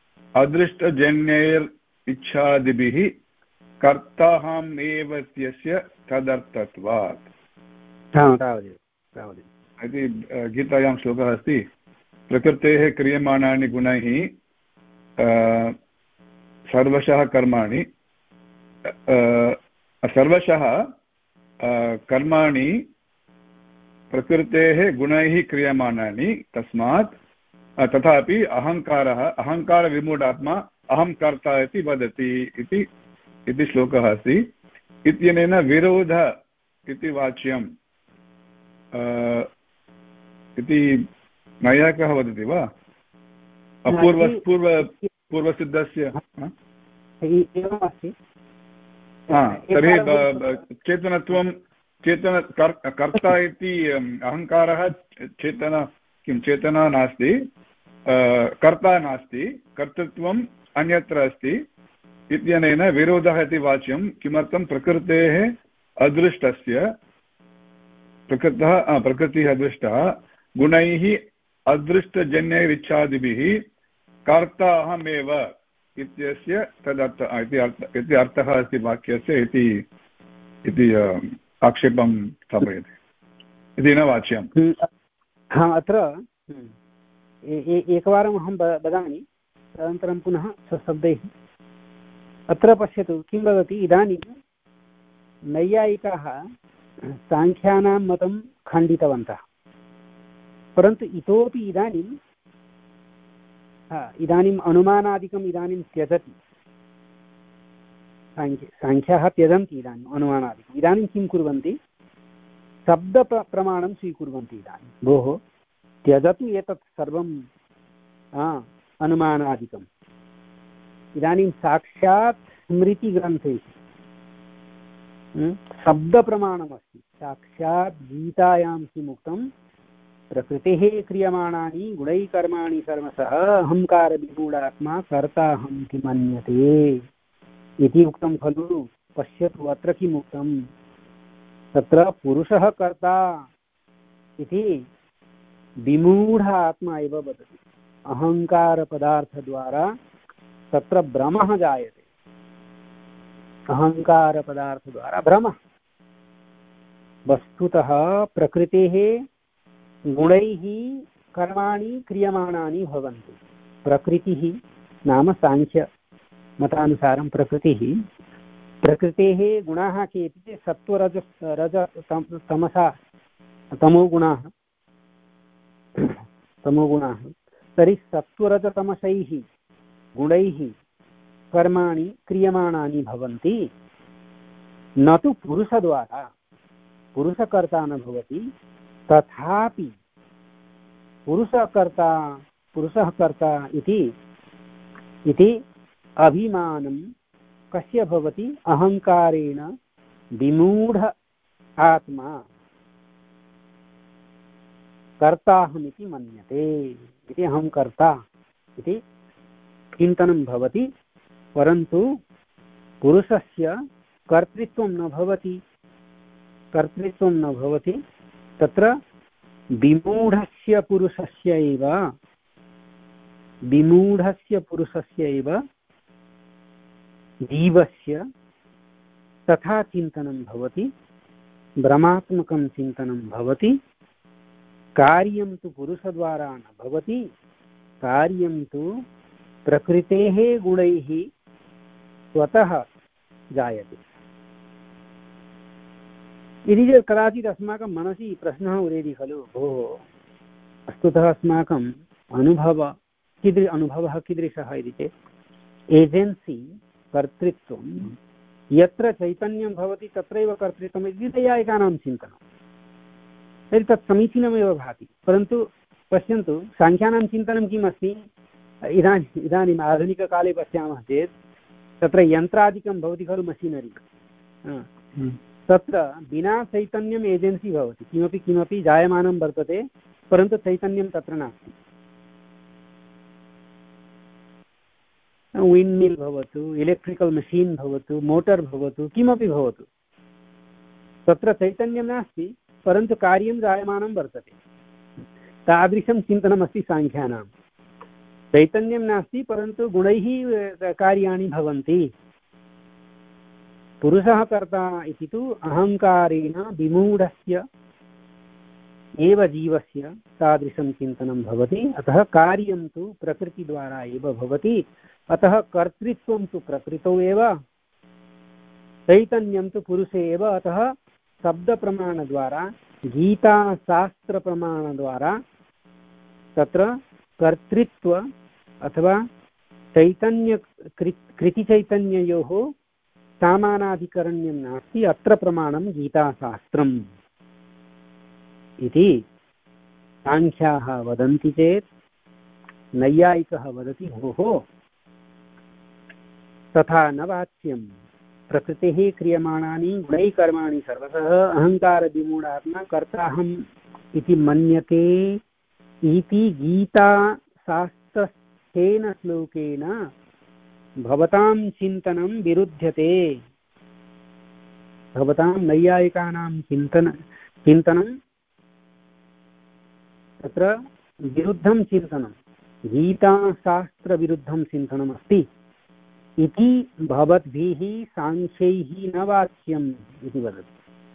S2: अदृष्टजन्यैर्इच्छादिभिः कर्ताहम् एव इत्यस्य तदर्थत्वात् इति गीतायां श्लोकः अस्ति। प्रकृतेः क्रियमाणानि गुणैः सर्वशः कर्माणि सर्वशः कर्माणि प्रकृतेः गुणैः क्रियमाणानि तस्मात् तथापि अहङ्कारः अहङ्कारविमूढात्मा अहं कर्ता इति वदति इति इति श्लोकः अस्ति। इत्यनेन विरोध इति वाच्यम् इति नैयायिकः वदति वा? अपूर्व पूर्व पूर्वसिद्धस्य
S1: एवमस्ति।
S2: तर्हि चेतनत्वं चेतन कर्ता इति अहङ्कारः चेतन किं चेतना नास्ति कर्ता नास्ति कर्तृत्वम् अन्यत्र अस्ति। इत्यनेन विरोधः इति वाच्यं। किमर्थं प्रकृतेः अदृष्टस्य प्रकृतः प्रकृतिः अदृष्टः गुणैः अदृष्टजन्यैरिच्छादिभिः कर्ता अहमेव इत्यस्य तदर्थ इति अर्थः अस्ति वाक्यस्य इति इति आक्षेपं स्थापयति इति न वाच्यम्।
S1: अत्र एकवारम् अहं वदामि तदनन्तरं पुनः स्वशब्दैः। अत्र पश्यतु किं वदति। इदानीं नैयायिकाः साङ्ख्यानां मतं खण्डितवन्तः परन्तु इतोपि इदानीं इदानीम् अनुमानादिकम् इदानीं त्यजति। साङ्ख्य साङ्ख्याः त्यजन्ति इदानीम् अनुमानादिकम्। इदानीं किं कुर्वन्ति शब्दप्रमाणं स्वीकुर्वन्ति। इदानीं भोः त्यजतु एतत् सर्वं अनुमानादिकम्। इदानीं साक्षात् स्मृतिग्रन्थेषु शब्दप्रमाणमस्ति। साक्षात् गीतायां किम् उक्तं प्रकृतेः क्रियमाणानि गुणैः कर्माणि सर्वशः अहङ्कारविमूढात्मा कर्ताहम् इति मन्यते इति उक्तं खलु। पश्यतु अत्र किम् उक्तं तत्र पुरुषः कर्ता इति विमूढ आत्मा एव वदति। अहङ्कारपदार्थद्वारा तत्र भ्रमः जायते। अहङ्कारपदार्थद्वारा भ्रमः। वस्तुतः प्रकृतेः गुणैः कर्माणि क्रियमाणानि भवन्ति। प्रकृतिः नाम साङ्ख्यमतानुसारं प्रकृतिः प्रकृतेः गुणाः के इति सत्त्वरज रज तमसा तमोगुणाः तमोगुणाः। तर्हि सत्त्वरजतमसैः गुणैः कर्माणि क्रियमाणानि भवन्ति न तु पुरुषद्वारा। पुरुषकर्ता न भवति तथापि पुरुषकर्ता पुरुषः कर्ता इति इति अभिमानं कस्य भवति अहङ्कारेण विमूढ आत्मा कर्ताहमिति मन्यते इति अहं कर्ता इति चिन्तनं भवति, परन्तु पुरुषस्य कर्तृत्वं न भवति कर्तृत्वं न भवति तत्र विमूढस्य पुरुषस्य एव विमूढस्य पुरुषस्य एव जीवस्य तथा चिन्तनं भवति, भ्रमात्मकं चिन्तनं भवति। कार्यं तु पुरुषद्वारा न भवति, कार्यं तु प्रकृतेः गुणैः स्वतः जायते। इति चेत् कदाचित् अस्माकं मनसि प्रश्नः उदेति खलु, भोः वस्तुतः अस्माकम् अनुभवः कीदृ अनुभवः कीदृशः इति चेत् एजेन्सी कर्तृत्वं यत्र चैतन्यं भवति तत्रैव कर्तृत्वम् इति नैयायिकानां चिन्तनं। तर्हि तत् समीचीनमेव भाति, परन्तु पश्यन्तु साङ्ख्यानां चिन्तनं किम् अस्ति? इदानीम् इदानीम् आधुनिककाले पश्यामः चेत् तत्र यन्त्रादिकं भवति खलु, मशीनरी, तत्र विना चैतन्यम् एजेन्सी भवति, किमपि किमपि जायमानं वर्तते परन्तु चैतन्यं तत्र नास्ति। विण्ड् मिल् भवतु, इलेक्ट्रिकल् मशीन् भवतु, मोटर् भवतु, किमपि भवतु, तत्र चैतन्यं नास्ति परन्तु कार्यं जायमानं वर्तते। तादृशं चिन्तनमस्ति साङ्ख्यानां। चैतन्यं नास्ति परन्तु गुणैः कार्याणि भवन्ति। पुरुषः कर्ता इति तु अहङ्कारेण विमूढस्य एव जीवस्य तादृशं चिन्तनं भवति। अतः कार्यं तु प्रकृतिद्वारा एव भवति, अतः कर्तृत्वं तु प्रकृतौ एव, चैतन्यं तु पुरुषे एव। अतः शब्दप्रमाणद्वारा, गीताशास्त्रप्रमाणद्वारा तत्र कर्तृत्व अथवा चैतन्य कृतिचैतन्ययोः सामानाधिकरण्यं नास्ति, अत्र प्रमाणं गीताशास्त्रम् इति साङ्ख्याः वदन्ति चेत् नैयायिकः वदति भोः तथा न वाच्यं, प्रकृतेः क्रियमाणानि गुणैः कर्माणि सर्वतः अहङ्कारविमूढात्मा कर्ताहम् इति मन्यते इति गीताशास्त्रस्थेन श्लोकेन भवतां चिन्तनं विरुध्यते। भवतां नैयायिकानां चिन्तन चिन्तनं तत्र विरुद्धं चिन्तनं, गीताशास्त्रविरुद्धं चिन्तनम् अस्ति इति भवद्भिः साङ्ख्यैः न वाच्यम् इति वदति।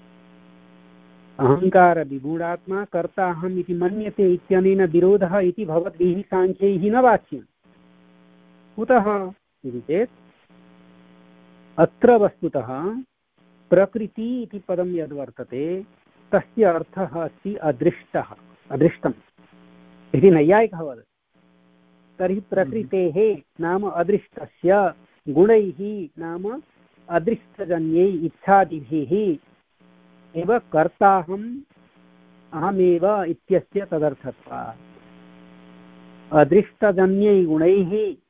S1: अहङ्कारविमूढात्मा कर्ताहम् इति मन्यते इत्यनेन विरोधः इति भवद्भिः साङ्ख्यैः न वाच्यम्। कुतः इति चेत् अत्र वस्तुतः प्रकृति इति पदं यद्वर्तते तस्य अर्थः अस्ति अदृष्टः, अदृष्टम् इति नैयायिकः वदति। तर्हि प्रकृतेः नाम अदृष्टस्य, गुणैः नाम अदृष्टजन्यै इच्छादिभिः एव कर्ताहम् अहमेव इत्यस्य तदर्थत्वात्। अदृष्टजन्यै गुणैः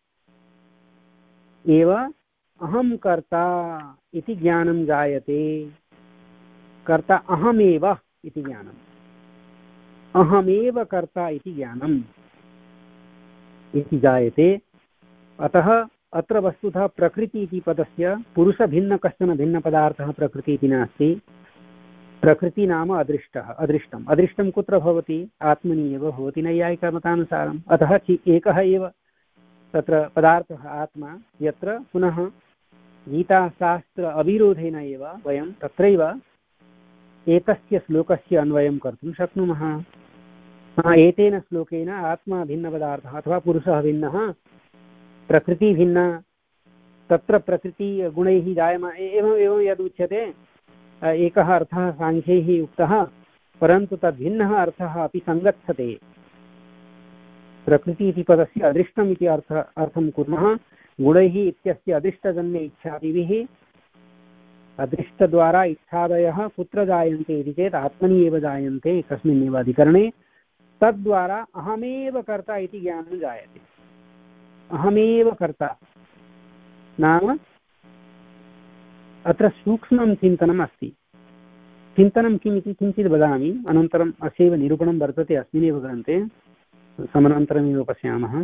S1: एव अहं कर्ता इति ज्ञानं जायते। कर्ता अहमेव इति ज्ञानम्, अहमेव कर्ता इति ज्ञानम् इति जायते। अतः अत्र वस्तुतः प्रकृति इति पदस्य पुरुषभिन्न कश्चन भिन्नपदार्थः प्रकृति इति नास्ति। प्रकृति नाम अदृष्टः, अदृष्टम्। अदृष्टं कुत्र भवति? आत्मनि एव भवति नैयायिकमतानुसारम्। अतः एकः एव तत्र पदार्थः आत्मा, यत्र पुनः गीताशास्त्र अविरोधेन एव वयं तत्रैव एतस्य श्लोकस्य अन्वयं कर्तुं शक्नुमः। एतेन श्लोकेन आत्मा भिन्नपदार्थः अथवा पुरुषः भिन्नः, प्रकृति भिन्ना, तत्र प्रकृति गुणैः जायमा, एवम् एवं यदुच्यते एकः अर्थः साङ्ख्यैः उक्तः, परन्तु तद्भिन्नः अर्थः अपि सङ्गच्छते। प्रकृति इति पदस्य अदृष्टम् इति अर्थ अर्थं कुर्मः। गुणैः इत्यस्य अदृष्टजन्य इच्छादिभिः, अदृष्टद्वारा इच्छादयः कुत्र जायन्ते इति चेत् आत्मनि एव जायन्ते, कस्मिन्नेव अधिकरणे। तद्वारा अहमेव कर्ता इति ज्ञानं जायते। अहमेव कर्ता नाम अत्र सूक्ष्मं चिन्तनम् अस्ति। चिन्तनं किम् इति किञ्चित् वदामि, अनन्तरम् अस्यैव निरूपणं वर्तते अस्मिन्नेव ग्रन्थे, समानान्तरमेव पश्यामः।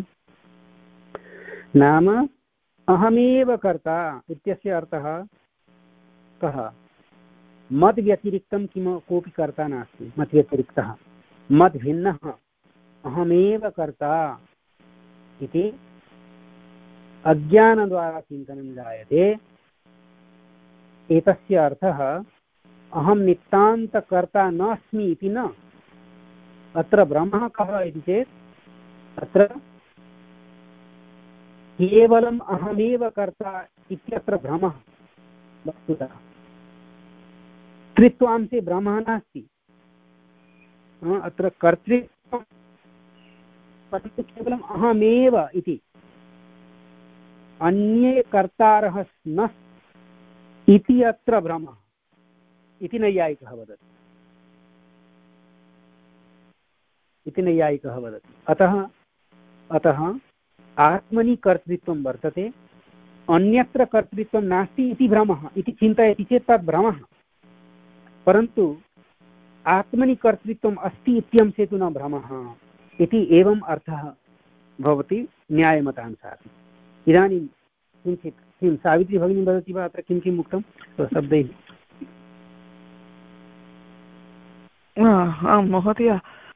S1: नाम अहमेव कर्ता इत्यस्य अर्थः कः? मद्व्यतिरिक्तं किम कोऽपि कर्ता नास्ति, मद्व्यतिरिक्तः, मद्भिन्नः अहमेव कर्ता इति अज्ञानद्वारा चिन्तनं जायते। एतस्य अर्थः अहं नितान्तकर्ता नास्मि इति न। अत्र ब्रह्मः कः इति चेत् अत्र केवलम् अहमेव कर्ता इत्यत्र भ्रमः वस्तुतः। कृत्वांशे भ्रमः नास्ति, अत्र कर्तृत्वं परन्तु केवलम् अहमेव इति, अन्ये कर्तारः न इति अत्र भ्रमः इति नैयायिकः वदति इति नैयायिकः वदति अतः अतः आत्मनि कर्तृत्वं वर्तते, अन्यत्र कर्तृत्वं नास्ति इति भ्रमः इति चिन्तयति चेत् तद् भ्रमः। परन्तु आत्मनि कर्तृत्वम् अस्ति इत्यंशे तु न भ्रमः इति एवम् अर्थः भवति न्यायमतानुसारम्। इदानीं किञ्चित् किं सावित्री भगिनी वदति वा अत्र किं किम् उक्तं शब्दैः?
S5: आं महोदय,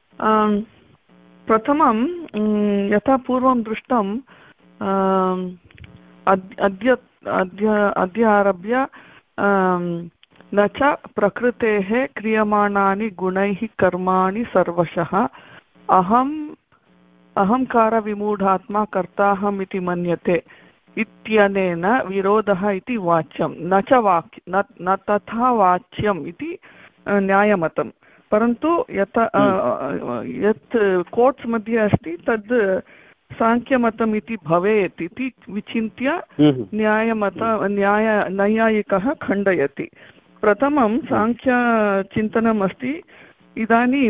S5: प्रथमं यथा पूर्वं दृष्टं अद्य अद्य अद्य आरभ्य न च प्रकृतेः क्रियमाणानि गुणैः कर्माणि सर्वशः अहम् अहङ्कारविमूढात्मा कर्ताहम् इति मन्यते इत्यनेन विरोधः इति वाच्यं, न च वाक्य न न तथा वाच्यम् इति न्यायमतं। परन्तु यत् यत् कोट्स् मध्ये अस्ति तद् साङ्ख्यमतम् इति भवेत् इति विचिन्त्य न्यायमत न्याय नैयायिकः खण्डयति। प्रथमं साङ्ख्यचिन्तनम् अस्ति। इदानीं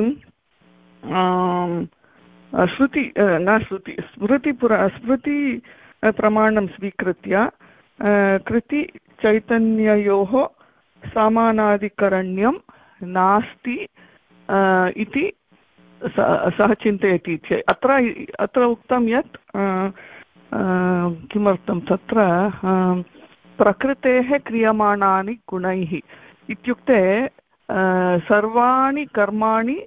S5: श्रुति न श्रुति स्मृतिपुरा स्मृति प्रमाणं स्वीकृत्य कृति चैतन्ययोः समानाधिकरण्यं नास्ति इति सः चिन्तयति चेत् अत्र अत्र उक्तं यत् किमर्थं तत्र प्रकृतेः क्रियमाणानि गुणैः इत्युक्ते सर्वाणि कर्माणि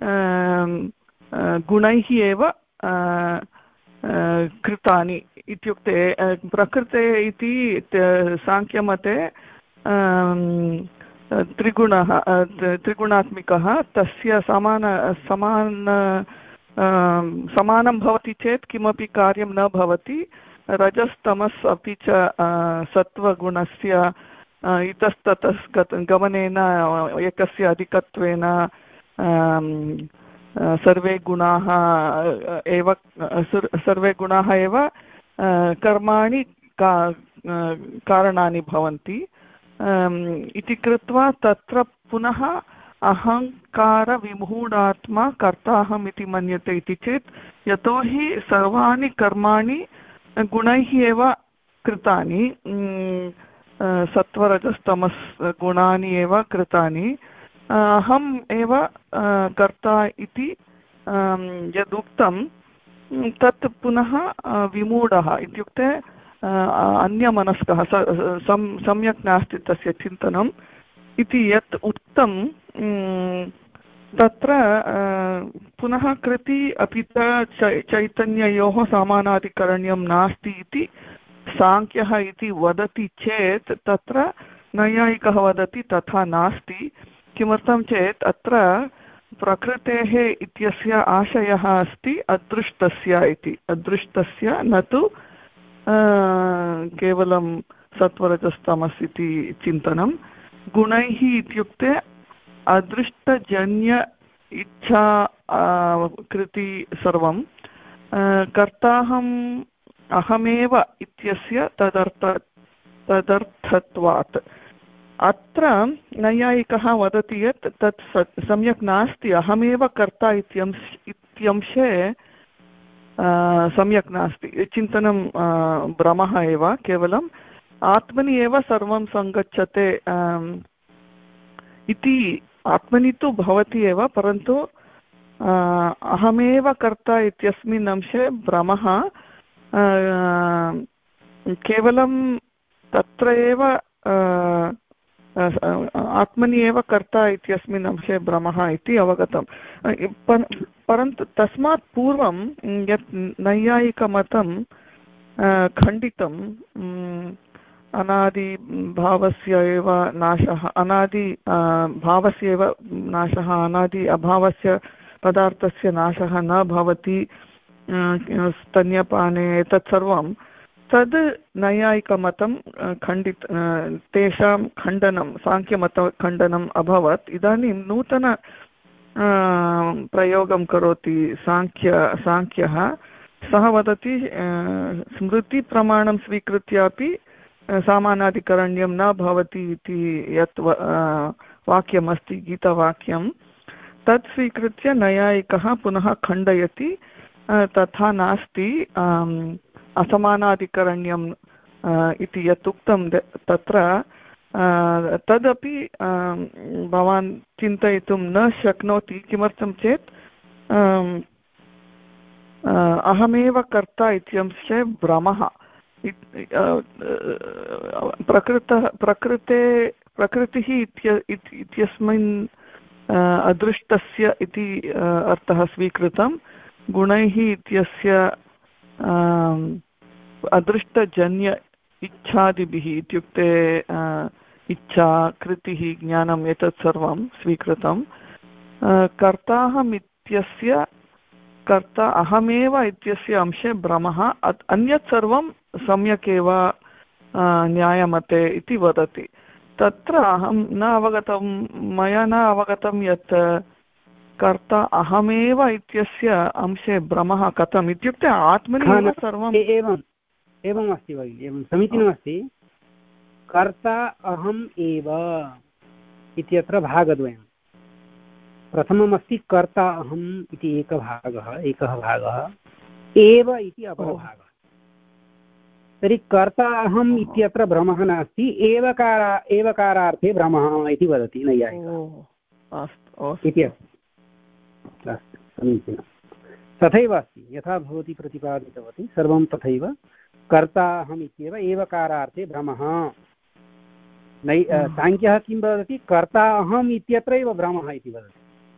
S5: गुणैः एव कृतानि इत्युक्ते प्रकृते इति साङ्ख्यमते त्रिगुणः त्रिगुणात्मिकः तस्य समान समान समानं भवति चेत् किमपि कार्यं न भवति। रजस्तमस् अपि च सत्त्वगुणस्य इतस्ततः गमनेन एकस्य अधिकत्वेन सर्वे गुणाः एव सर्वे गुणाः एव कर्माणि का कारणानि भवन्ति इति कृत्वा तत्र पुनः अहङ्कारविमूढात्मा कर्ताहम् इति मन्यते इति चेत् यतोहि सर्वाणि कर्माणि गुणैः एव कृतानि, सत्त्वरजस्तमस् गुणानि एव कृतानि, अहम् एव कर्ता इति यदुक्तं तत् पुनः विमूढः इत्युक्ते अन्यमनस्कः सम्यक् नास्ति तस्य चिन्तनम् इति यत् उक्तं तत्र पुनः कृति अपि च चैतन्ययोः समानाधिकरण्यं नास्ति इति साङ्ख्यः इति वदति चेत् तत्र नैयायिकः वदति तथा नास्ति। किमर्थं चेत् अत्र प्रकृतेः इत्यस्य आशयः अस्ति अदृष्टस्य इति, अदृष्टस्य न तु केवलं सत्वरजस्तमस् इति चिन्तनं। गुणैः इत्युक्ते अदृष्टजन्य इच्छा कृति सर्वं कर्ताहम् अहमेव इत्यस्य तदर्थ तदर्थत्वात् अत्र नैयायिकः वदति यत् तत् सम्यक् नास्ति, अहमेव कर्ता इत्यंश इत्यंशे सम्यक् नास्ति, चिन्तनं भ्रमः एव केवलं। आत्मनि एव सर्वं सङ्गच्छते इति आत्मनि तु भवति एव, परन्तु अहमेव कर्ता इत्यस्मिन् अंशे भ्रमः केवलं तत्र एव आत्मनि एव कर्ता इत्यस्मिन् अंशे भ्रमः इति अवगतं। परन्तु तस्मात् पूर्वं यत् नैयायिकमतं खण्डितं अनादिभावस्य एव नाशः, अनादि भावस्य एव नाशः, अनादि अभावस्य पदार्थस्य नाशः न भवति स्तन्यपाने, एतत् सर्वं तद् नैयायिकमतं खण्डित तेषां खण्डनं, साङ्ख्यमतखण्डनम् अभवत्। इदानीं नूतन प्रयोगं करोति साङ्ख्य साङ्ख्यः। सः वदति स्मृतिप्रमाणं स्वीकृत्यापि सामानाधिकरण्यं न भवति इति यत् वाक्यमस्ति, गीतवाक्यं, तत् स्वीकृत्य नैयायिकः पुनः खण्डयति, तथा नास्ति, असमानाधिकरण्यम् इति यत् उक्तं तत्र तदपि भवान् चिन्तयितुं न शक्नोति। किमर्थं चेत् अहमेव कर्ता इत्यंशे भ्रमः। प्रकृतः प्रकृते प्रकृतिः इत्यस्मिन् अदृष्टस्य इति अर्थः स्वीकृतं, गुणैः इत्यस्य अदृष्टजन्य इच्छादिभिः, इत्युक्ते इच्छा, कृतिः, ज्ञानम्, एतत् सर्वं स्वीकृतं। कर्ताहम् इत्यस्य कर्ता अहमेव इत्यस्य अंशे भ्रमः, अन्यत् सर्वं सम्यक् एव न्यायमते इति वदति। तत्र अहं न अवगतं, मया न अवगतं यत् कर्ता अहमेव इत्यस्य अंशे भ्रमः कथम्, इत्युक्ते आत्मनि एव सर्वम्।
S1: एवम् एवम् अस्ति भगिनि, एवं समीचीनमस्ति। कर्ता अहम् एव इत्यत्र भागद्वयं। प्रथममस्ति कर्ता अहम् इति एकभागः, एकः भागः, एव इति अपरभागः। तर्हि कर्ता अहम् इत्यत्र भ्रमः नास्ति, एवकारा एवकारार्थे भ्रमः इति वदति नैयायिकः इति अस्ति। अस्तु, समीचीनं। तथैव अस्ति, यथा भवती प्रतिपादितवती, सर्वं तथैव। कर्ता अहम् इत्येव एवकारार्थे भ्रमः। नै साङ्ख्यः किं वदति? कर्ता अहम् इत्यत्रैव भ्रमः इति वदति।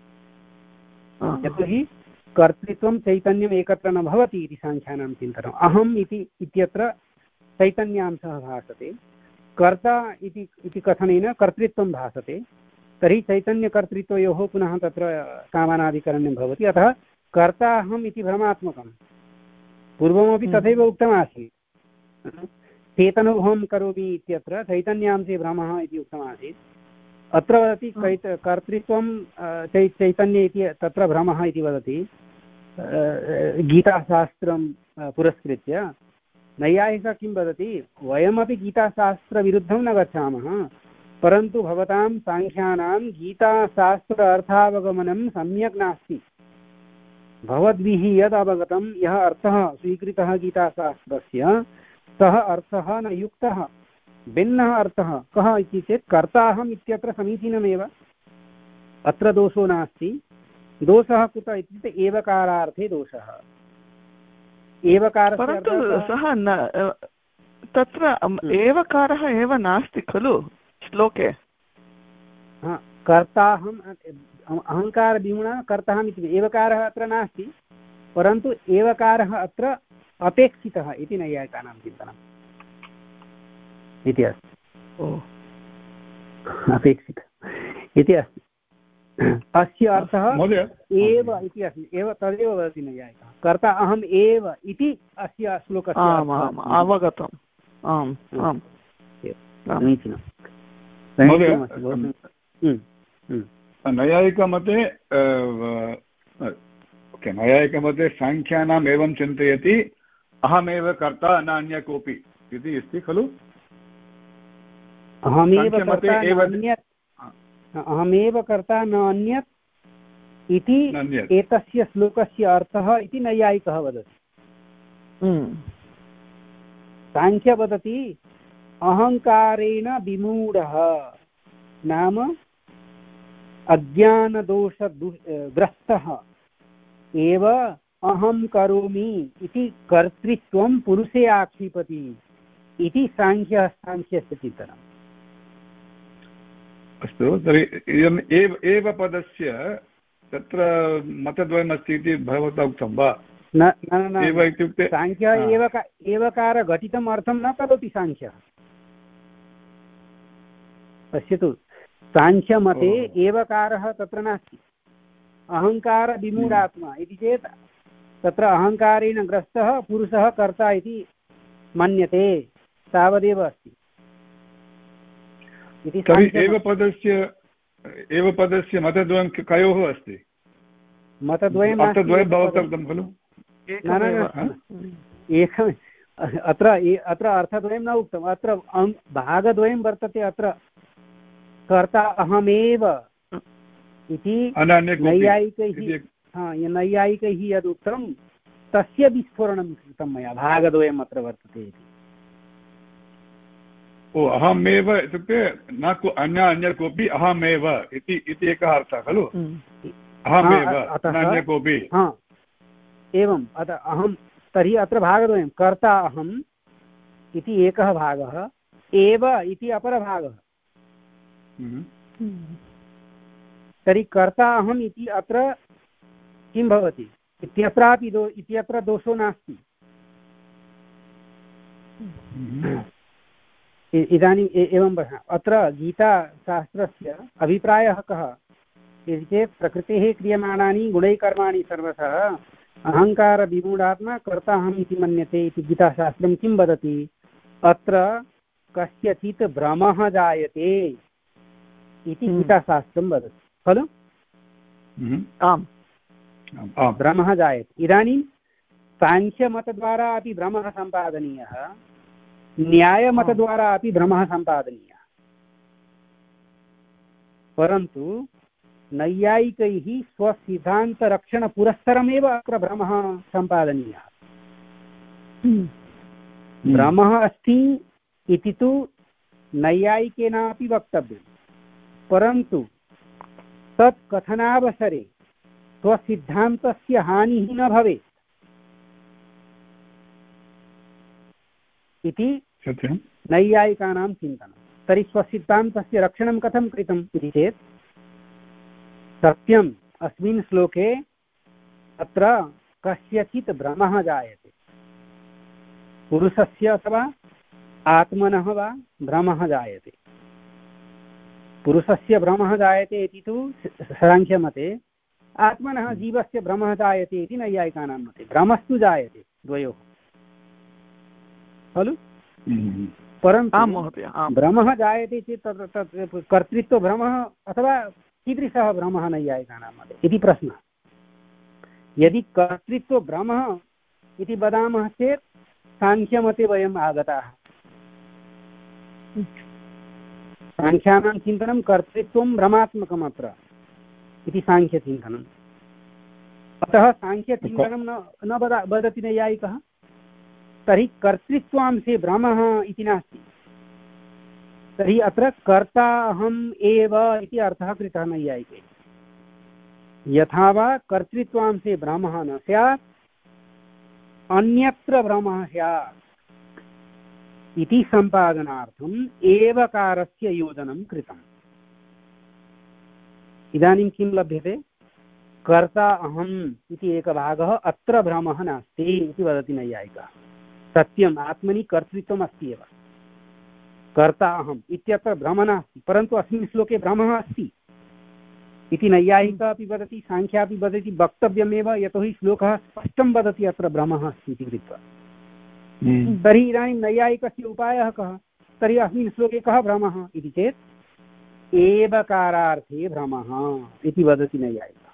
S1: यतोहि कर्तृत्वं चैतन्यम् एकत्र न भवति इति साङ्ख्यानां चिन्तनम्। अहम् इति इत्यत्र चैतन्यांशः भासते, कर्ता इति इति कथनेन कर्तृत्वं भासते। तर्हि चैतन्यकर्तृत्वयोः पुनः तत्र सामानाधिकरण्यं भवति। अतः कर्ता अहम् इति भ्रमात्मकं। पूर्वमपि तथैव उक्तमासीत्, चेतनोऽहं करोमि इत्यत्र चैतन्यांशे भ्रमः इति उक्तमासीत्। अत्र वदति कैत कर्तृत्वं चै चैतन्ये इति तत्र भ्रमः इति वदति गीताशास्त्रं पुरस्कृत्य। नैयायिकः किं वदति? वयमपि गीताशास्त्रविरुद्धं न गच्छामः, परन्तु भवतां साङ्ख्यानां गीताशास्त्र अर्थावगमनं सम्यक् नास्ति। भवद्भिः यद् अवगतं, यः अर्थः स्वीकृतः गीताशास्त्रस्य, सः अर्थः न युक्तः, भिन्नः अर्थः। कः इति चेत् कर्ताहम् इत्यत्र समीचीनमेव, अत्र दोषो नास्ति। दोषः कुत इत्युक्ते एवकारार्थे दोषः। एवकारस्य
S5: परन्तु सः न तत्र एवकारः एव नास्ति खलु श्लोके।
S1: कर्ताहम् अहङ्कारविगुणः कर्ताहम् इति एवकारः अत्र नास्ति, परन्तु एवकारः अत्र अपेक्षितः इति नैयायिकानां चिन्तनम् इति अस्ति। अपेक्षितः इति अस्ति। अस्य अर्थः एव इति अस्ति, एव तदेव वदति नैयायिकः। कर्ता अहम् एव इति अस्य श्लोकस्य
S5: अवगतम्। आम् आम्
S1: समीचीनं।
S2: नैयायिकमते ओके, नैयायिकमते साङ्ख्यानाम् एवं चिन्तयति, अहमेव कर्ता न अन्य कोऽपि इति अस्ति खलु।
S1: अहमेव कर्ता न अन्यत्, अहमेव कर्ता न अन्यत् इति एतस्य श्लोकस्य अर्थः इति नैयायिकः वदति। साङ्ख्य वदति अहङ्कारेण विमूढः नाम अज्ञानदोषग्रस्तः एव अहं करोमि इति कर्तृत्वं पुरुषे आक्षिपति इति साङ्ख्यः साङ्ख्यस्य चिन्तनम्।
S2: अस्तु, तर्हि इदम् एव एव पदस्य तत्र मतद्वयमस्ति इति भवता उक्तं वा?
S1: न न न
S2: एव इत्युक्ते
S1: साङ्ख्यः एव एवकारघटितम् अर्थं न करोति साङ्ख्यः। पश्यतु, साङ्ख्यमते एवकारः तत्र नास्ति, अहङ्कारविमूढात्मा इति चेत् तत्र अहङ्कारेण ग्रस्तः पुरुषः कर्ता इति मन्यते, तावदेव अस्ति।
S2: तर्हि एव पदस्य एव पदस्य मतद्वयं कयोः अस्ति?
S1: मतद्वयं
S2: अर्थद्वयं भवता उक्तं खलु?
S1: एकम् अत्र अत्र अर्थद्वयं न उक्तम्, अत्र भागद्वयं वर्तते। अत्र कर्ता अहमेव इति नैयायिकैः नैयायिकैः यदुक्तं तस्य विस्फोरणं कृतं मया, भागद्वयम् अत्र वर्तते इति।
S2: ओ अहमेव इत्युक्ते न को अन्य अन्य कोऽपि अहमेव इति इति एकः अर्थः खलु? अहमेव अन्य कोऽपि।
S1: हा एवम्, अतः अहं, तर्हि अत्र भागद्वयं, कर्ता अहम् इति एकः भागः, एव इति अपरभागः। तर्हि कर्ता अहम् इति अत्र किं भवति इत्यत्रापि दो इत्यत्र दोषो नास्ति। इदानीम् एवं अत्र गीताशास्त्रस्य अभिप्रायः कः इति चेत् प्रकृतेः क्रियमाणानि गुणैकर्माणि सर्वशः अहङ्कारविमूढात्मा कर्ता अहम् इति मन्यते इति गीताशास्त्रं किं वदति? अत्र कस्यचित् भ्रमः जायते इति गीताशास्त्रं वदति खलु? आम्, भ्रमः जायते। इदानीं साङ्ख्यमतद्वारा अपि भ्रमः सम्पादनीयः, न्यायमतद्वारा अपि भ्रमः सम्पादनीयः, परन्तु नैयायिकैः स्वसिद्धान्तरक्षणपुरस्सरमेव अत्र भ्रमः सम्पादनीयः। भ्रमः अस्ति इति तु नैयायिकेनापि वक्तव्यं, परन्तु तत् कथनावसरे स्वसिद्धान्तस्य हानिः न भवेत् इति नैयायिकानां चिन्तनं। तर्हि स्वसिद्धान्तस्य रक्षणं कथं कृतम् इति चेत्, सत्यम् अस्मिन् श्लोके अत्र कस्यचित् भ्रमः जायते, पुरुषस्य अथवा आत्मनः वा भ्रमः जायते। पुरुषस्य भ्रमः जायते इति तु साङ्ख्यमते, आत्मनः जीवस्य भ्रमः जायते इति नैयायिकानां मते। भ्रमस्तु जायते द्वयोः खलु? परन्तु भ्रमः जायते चेत् तत्र तत् कर्तृत्वभ्रमः अथवा कीदृशः भ्रमः नैयायिकानां मते इति प्रश्नः। यदि कर्तृत्वभ्रमः इति वदामः चेत् साङ्ख्यमते वयम् आगताः। साङ्ख्यानां चिन्तनं कर्तृत्वं भ्रमात्मकम् अत्र इति साङ्ख्यचिन्तनम्। अतः साङ्ख्यचिन्तनं न न वद वदति नैयायिकः। तर्हि कर्तृत्वांशे भ्रमः इति नास्ति, तर्हि अत्र कर्ता अहम् एव इति अर्थः कृतः नैयायिकैः। यथा वा कर्तृत्वांशे भ्रमः न स्यात्, अन्यत्र भ्रमः स्यात् इति सम्पादनार्थम् एवकारस्य योजनं कृतम्। इदानीं किं लभ्यते? कर्ता अहम् इति एकः भागः, अत्र भ्रमः नास्ति इति वदति नैयायिकः। सत्यम्, आत्मनि कर्तृत्वम् अस्ति एव, कर्ता अहम् इत्यत्र भ्रमः नास्ति, परन्तु अस्मिन् श्लोके भ्रमः अस्ति इति नैयायिकः अपि वदति, साङ्ख्या अपि वदति, वक्तव्यमेव, यतोहि श्लोकः स्पष्टं वदति अत्र भ्रमः अस्ति इति कृत्वा। तर्हि इदानीं नैयायिकस्य उपायः कः? तर्हि अस्मिन् श्लोके कः भ्रमः इति चेत् एवकारार्थे भ्रमः इति वदति नैयायिकः।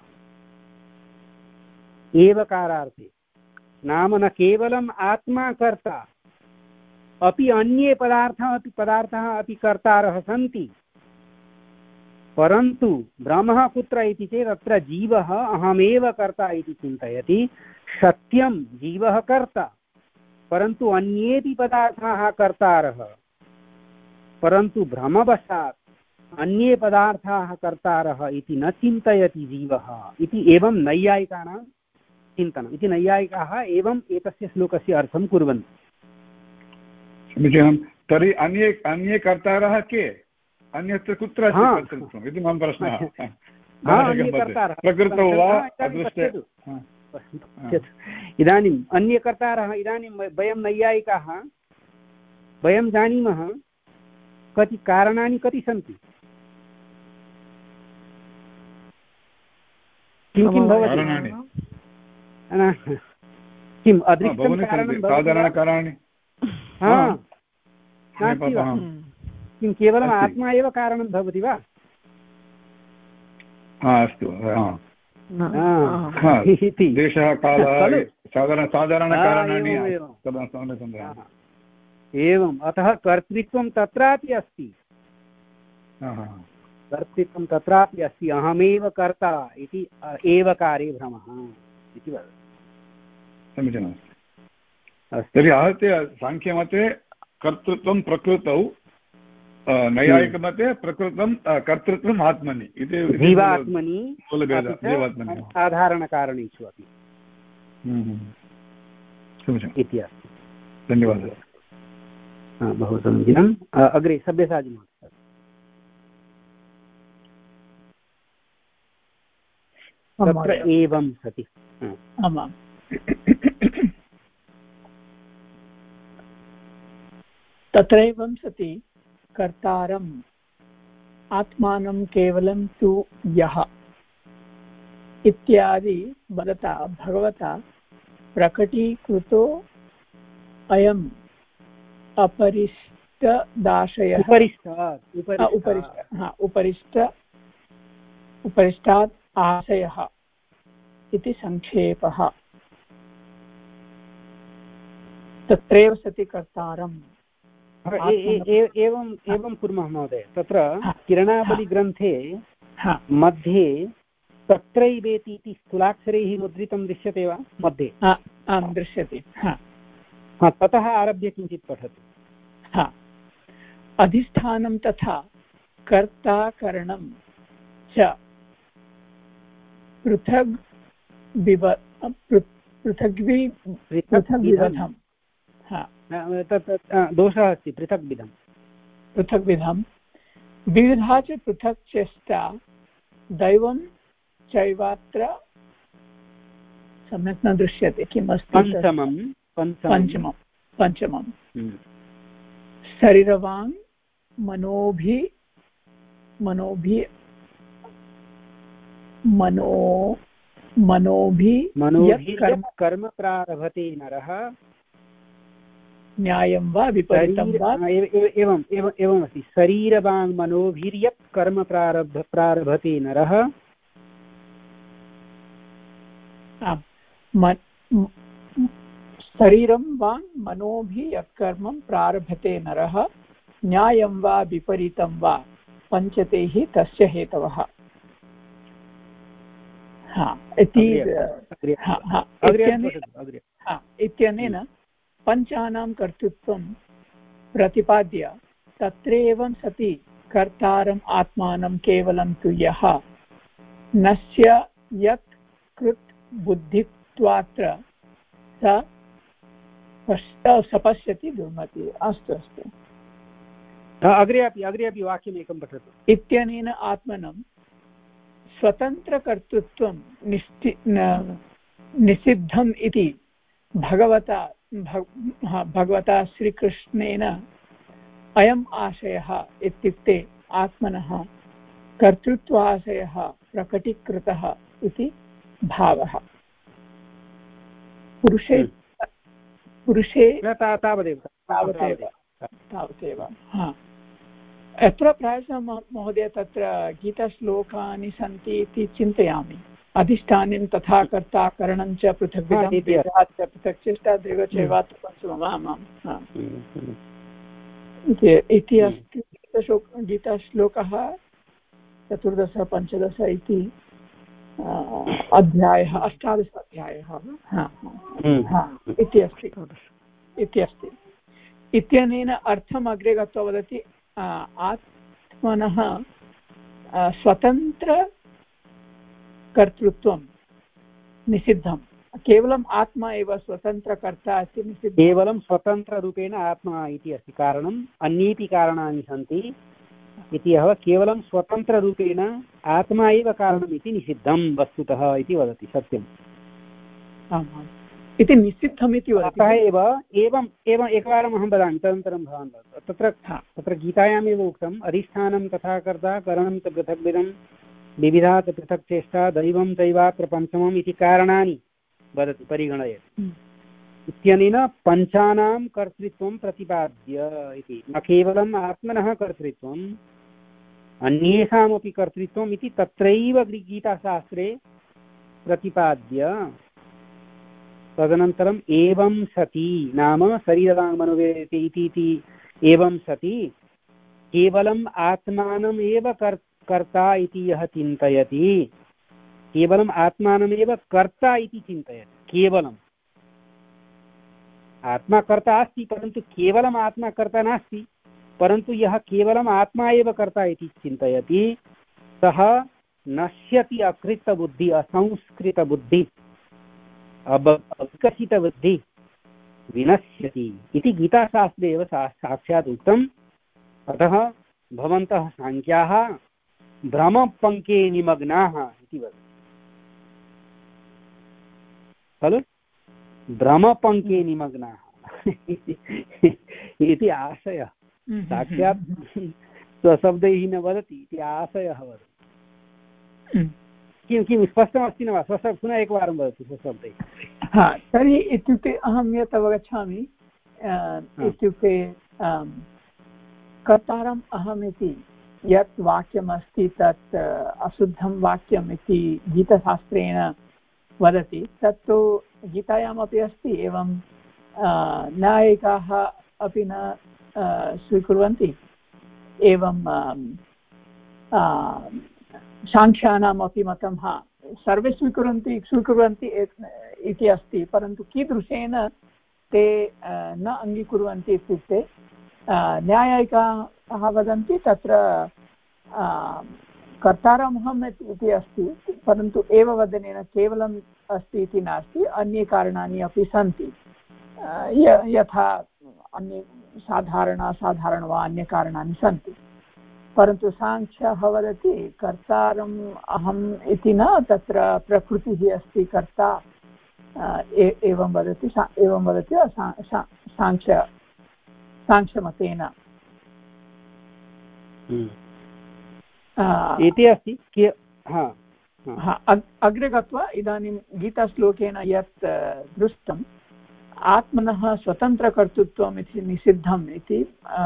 S1: एवकारार्थे नाम न केवलम् आत्मा कर्ता, अपि अन्ये पदार्थाः अपि पदार्थाः अपि कर्तारः सन्ति, परन्तु भ्रमः कुत्र इति चेत् अत्र जीवः अहमेव कर्ता इति चिन्तयति। सत्यं जीवः कर्ता, परन्तु अन्येपि पदार्थाः कर्तारः परन्तु भ्रमवशात् अन्ये पदार्थाः कर्तारः इति न चिन्तयति जीवः इति एवं नैयायिकानां चिन्तनम् इति नैयायिकाः एवम् एतस्य श्लोकस्य अर्थं कुर्वन्ति।
S2: समीचीनं। तर्हि अन्ये अन्ये कर्तारः के? अन्यत्र कुत्र अस्ति कर्तृत्वम् इति मम प्रश्नः। प्रकृतौ वा अदृष्टे?
S1: इदानीम् अन्ये कर्तारः, इदानीं वयं नैयायिकाः वयं जानीमः कति कारणानि कति सन्ति, किं किं भवति, किम् अदृष्टं कारणं
S2: साधारणकारणानि
S1: नास्ति वा? किं केवलम् आत्मा एव कारणं भवति वा?
S2: अस्तु, देशः कालः साधारण साधारणकारणानि
S1: एवम्। अतः कर्तृत्वं तत्रापि अस्ति, कर्तृत्वं तत्रापि अस्ति। अहमेव कर्ता इति एवकारे भ्रमः इति वदति।
S2: समीचीनमस्ति। तर्हि आहत्य साङ्ख्यमते कर्तृत्वं प्रकृतौ, नैयायिकमते प्रकृतं कर्तृत्वम् आत्मनि इति
S1: जीवात्मनि
S2: जीवात्मनि
S1: साधारणकारणेषु अपि इति अस्ति।
S2: धन्यवादः।
S1: बहु समीचीनम्। अग्रे सब्यसाचि महोदय। तत्र एवं सति
S3: आमां तत्र एवं सति कर्तारम् आत्मानं केवलं तु यः इत्यादि वदता भगवता प्रकटीकृतो अयम् अपरिष्टदाशयः उपरिष्ट उपरिष्टात् आशयः इति संक्षेपः। तत्रैव सति कर्तारम्
S1: एवं एवं कुर्मः महोदय। तत्र किरणावलिग्रन्थे मध्ये तत्रैवेति इति स्थूलाक्षरैः मुद्रितं दृश्यते वा? मध्ये
S3: आं दृश्यते।
S1: ततः आरभ्य किञ्चित् पठतु।
S3: हा, अधिष्ठानं तथा कर्ता करणं च पृथग् विव पृथग्वि पृथग्विधम्।
S1: तत् दोषः अस्ति, पृथग्विधं
S3: पृथग्विधं विविधा च पृथक् चेष्टा दैवं चैवात्र सम्यक् न दृश्यते। किम् अस्ति?
S1: पञ्चमं
S3: पञ्चमं पञ्चमं शरीरवाङ् मनोभि मनोभि मनो मनोभि
S1: कर्म प्रारभते नरः
S3: न्यायं वा विपरीतं वा?
S1: एवं एवम् अस्ति। शरीरवाङ् मनोभिर्यत् कर्म प्रारभ प्रारभते नरः।
S3: शरीरं वा मनोभि यत् कर्मं प्रारभते नरः न्यायं वा विपरीतं वा पञ्चते हि तस्य हेतवः। इत्यनेन पञ्चानां कर्तृत्वं प्रतिपाद्य तत्र एवं सति कर्तारम् आत्मानं केवलं तु यः नस्य यत् कृत् बुद्धित्वात्र स सपश्यति दुर्मति। अस्तु अस्तु,
S1: अग्रे अपि अग्रे अपि वाक्यमेकं पठतु।
S3: इत्यनेन आत्मनं स्वतन्त्रकर्तृत्वं निश्चि निषिद्धम् इति भगवता भगवता श्रीकृष्णेन अयम् आशयः इत्युक्ते आत्मनः कर्तृत्वाशयः प्रकटीकृतः इति भावः। पुरुषे पुरुषे
S1: तावदेव
S3: तावदेव तावदेव हा। अत्र प्रायशः महोदय तत्र गीताश्लोकानि सन्ति इति चिन्तयामि। अधिष्ठानं तथा कर्ता करणं च पृथक् पृथक् चेष्टा दैवचैवात्र पञ्चमम्। आमाम् इति अस्ति गीताश्लोकः चतुर्दश पञ्चदश इति अध्यायः अष्टादश अध्यायः इति अस्ति इति अस्ति। इत्यनेन अर्थम् अग्रे गत्वा वदति आत्मनः स्वतन्त्रकर्तृत्वं निषिद्धं। केवलम् आत्मा एव स्वतन्त्रकर्ता अस्ति निषिद्धं।
S1: केवलं स्वतन्त्ररूपेण आत्मा इति अस्ति कारणम्, अन्येपि कारणानि सन्ति इति यः केवलं स्वतन्त्ररूपेण आत्मा एव कारणम् इति निषिद्धं वस्तुतः इति वदति। सत्यम्
S3: इति निषिद्धम् इति वदति।
S1: अतः एव एवम् एवम् एकवारम् अहं वदामि, तदनन्तरं भवान् वदतु। तत्र तत्र गीतायामेव उक्तम् अधिष्ठानं तथा कर्ता करणं च पृथग्विधं विविधा च पृथक् चेष्टा दैवं चैवात्र पञ्चमम् इति कारणानि वदति परिगणयति इत्यनेन पञ्चानां कर्तृत्वं प्रतिपाद्य इति, न केवलम् आत्मनः कर्तृत्वम् अन्येषामपि कर्तृत्वम् इति तत्रैव गीताशास्त्रे प्रतिपाद्य तदनन्तरम् एवं सति नाम शरीरवाङ्मनोवेति इति एवं सति केवलम् आत्मानम् एव कर् कर्ता इति यः चिन्तयति, केवलम् आत्मानमेव कर्ता इति चिन्तयति, केवलम् आत्मा कर्ता अस्ति परन्तु केवलम् आत्मा कर्ता नास्ति, परन्तु यः केवलम् आत्मा एव कर्ता इति चिन्तयति सः नश्यति अकृतबुद्धि असंस्कृतबुद्धि अविकसितबुद्धि विनश्यति इति गीताशास्त्रे एव साक्षात् उक्तम्। अतः भवन्तः साङ्ख्याः भ्रमपङ्के निमग्नाः इति वदति खलु, भ्रमपङ्के निमग्नाः इति आशयः साक्षात् स्वशब्दैः न वदति इति आशयः वदति। किं किं स्पष्टमस्ति न वा? स्वशब्द पुनः एकवारं वदतु स्वशब्दैः।
S3: हा तर्हि इत्युक्ते अहं यत् अवगच्छामि इत्युक्ते कर्तारम् अहमिति यत् वाक्यमस्ति तत् अशुद्धं वाक्यम् इति गीताशास्त्रेण वदति, तत्तु गीतायामपि अस्ति। एवं न्यायिकाः अपि न स्वीकुर्वन्ति, एवं साङ्ख्यानामपि मतं हा सर्वे स्वीकुर्वन्ति स्वीकुर्वन्ति इति अस्ति, परन्तु कीदृशेन ते न अङ्गीकुर्वन्ति इत्युक्ते न्यायिकाः वदन्ति तत्र कर्तारमहम् इति अस्ति, परन्तु एववदनेन केवलम् अस्ति इति नास्ति, अन्ये कारणानि अपि सन्ति, यथा अन्ये साधारण असाधारण वा अन्यकारणानि सन्ति। परन्तु साङ्ख्यः वदति कर्तारम् अहम् इति न, तत्र प्रकृतिः अस्ति कर्ता, एवं वदति एवं वदति साङ्ख्य साङ्ख्यमतेन
S1: इति अस्ति।
S3: अग्रे गत्वा इदानीं गीताश्लोकेन यत् दृष्टम् आत्मनः स्वतन्त्रकर्तृत्वम् इति निषिद्धम् इति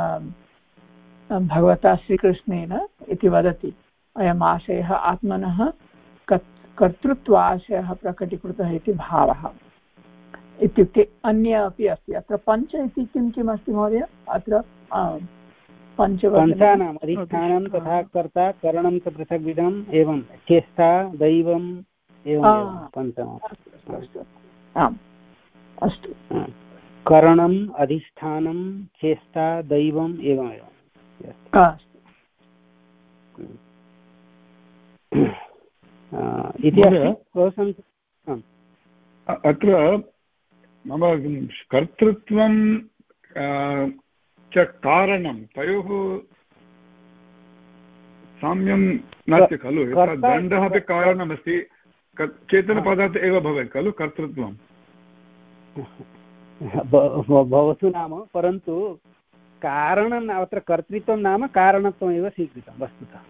S3: भगवता श्रीकृष्णेन इति वदति। अयम् आशयः आत्मनः कर्तृत्व आशयः प्रकटीकृतः इति भावः। इत्युक्ते अन्य अपि अस्ति। अत्र पञ्च इति किं किम् अस्ति महोदय? अत्र पञ्च
S1: पञ्चानाम् अधिष्ठानं तथा कर्ता करणं च पृथग्विधम् एवं चेष्टा दैवम् एवं पञ्चम।
S3: आम् अस्तु,
S1: करणम् अधिष्ठानं चेष्टा दैवम् एवम् एवम् इति
S2: अत्र मम कर्तृत्वं च कारणं तयोः साम्यं नास्ति खलु। दण्डः अपि कारणमस्ति, चेतनपदार्थ एव भवेत् खलु कर्तृत्वं
S1: भवतु नाम, परन्तु कारणम् अत्र कर्तृत्वं नाम कारणत्वमेव स्वीकृतं वस्तुतः।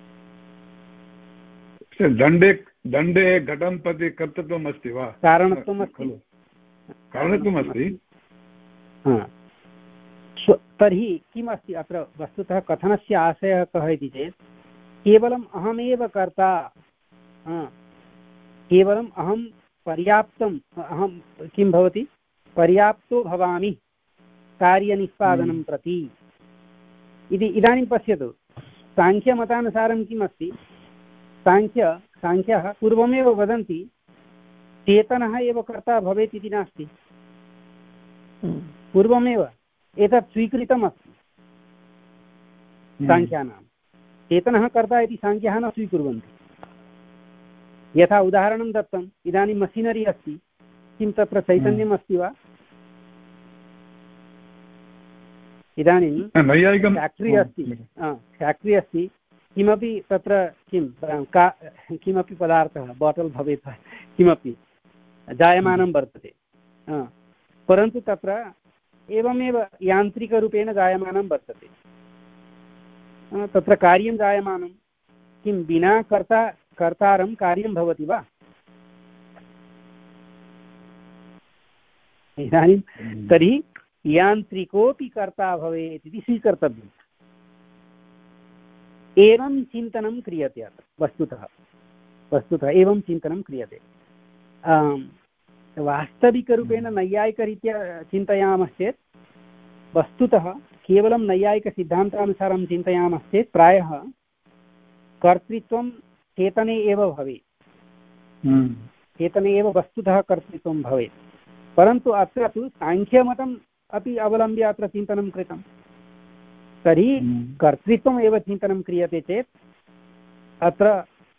S2: दण्डे दण्डे घटं प्रति कर्तृत्वम् अस्ति वा?
S1: कारणत्वम् खलु,
S2: कारणत्वम् अस्ति।
S1: तर्हि किम् अस्ति अत्र वस्तुतः कथनस्य आशयः कः इति चेत् केवलम् अहमेव कर्ता, केवलम् अहं पर्याप्तम् अहं किं भवति पर्याप्तो भवामि कार्यनिष्पादनं प्रति इति। इदानीं पश्यतु साङ्ख्यमतानुसारं किम् अस्ति, साङ्ख्य साङ्ख्यः पूर्वमेव वदन्ति चेतनः एव कर्ता भवेत् इति नास्ति, पूर्वमेव एतत् स्वीकृतमस्ति। साङ्ख्यानां चेतनः कर्ता इति साङ्ख्याः न स्वीकुर्वन्ति। यथा उदाहरणं दत्तम्, इदानीं मशीनरी अस्ति, किं तत्र चैतन्यम् अस्ति वा? इदानीं फेक्ट्री अस्ति, फेक्ट्री अस्ति, किमपि तत्र किं का किमपि पदार्थः बाटल् भवेत् वा किमपि जायमानं वर्तते, परन्तु तत्र एवमेव यान्त्रिकरूपेण जायमानं वर्तते, तत्र कार्यं जायमानं, किं विना कर्ता कर्तारं कार्यं भवति वा? इदानीं तर्हि यान्त्रिकोऽपि कर्ता भवेत् इति स्वीकर्तव्यम्। एवं चिन्तनं क्रियते अत्र वस्तुतः वस्तुतः एवं चिन्तनं क्रियते। वास्तविकरूपेण नैयायिकरीत्या चिन्तयामश्चेत्, वस्तुतः केवलं नैयायिकसिद्धान्तानुसारं चिन्तयामश्चेत् प्रायः कर्तृत्वं चेतने एव भवेत्, चेतने एव वस्तुतः कर्तृत्वं भवेत्। परन्तु अत्र तु साङ्ख्यमतम् अपि अवलम्ब्य अत्र चिन्तनं कृतं, तर्हि कर्तृत्वम् एव चिन्तनं क्रियते चेत् अत्र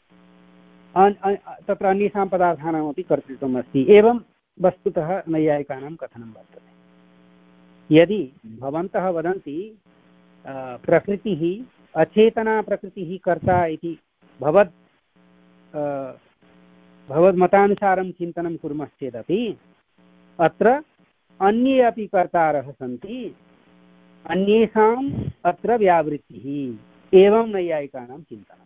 S1: तत्र अन्येषां पदार्थानामपि कर्तृत्वम् अस्ति। एवं वस्तुतः नैयायिकानां कथनं वर्तते। यदि भवन्तः वदन्ति प्रकृतिः अचेतना प्रकृतिः कर्ता इति भवद् भवद्मतानुसारं चिन्तनं कुर्मश्चेदपि अत्र अन्ये अपि कर्तारः सन्ति, अन्येषाम् अत्र व्यावृत्तिः, एवं नैयायिकानां चिन्तनं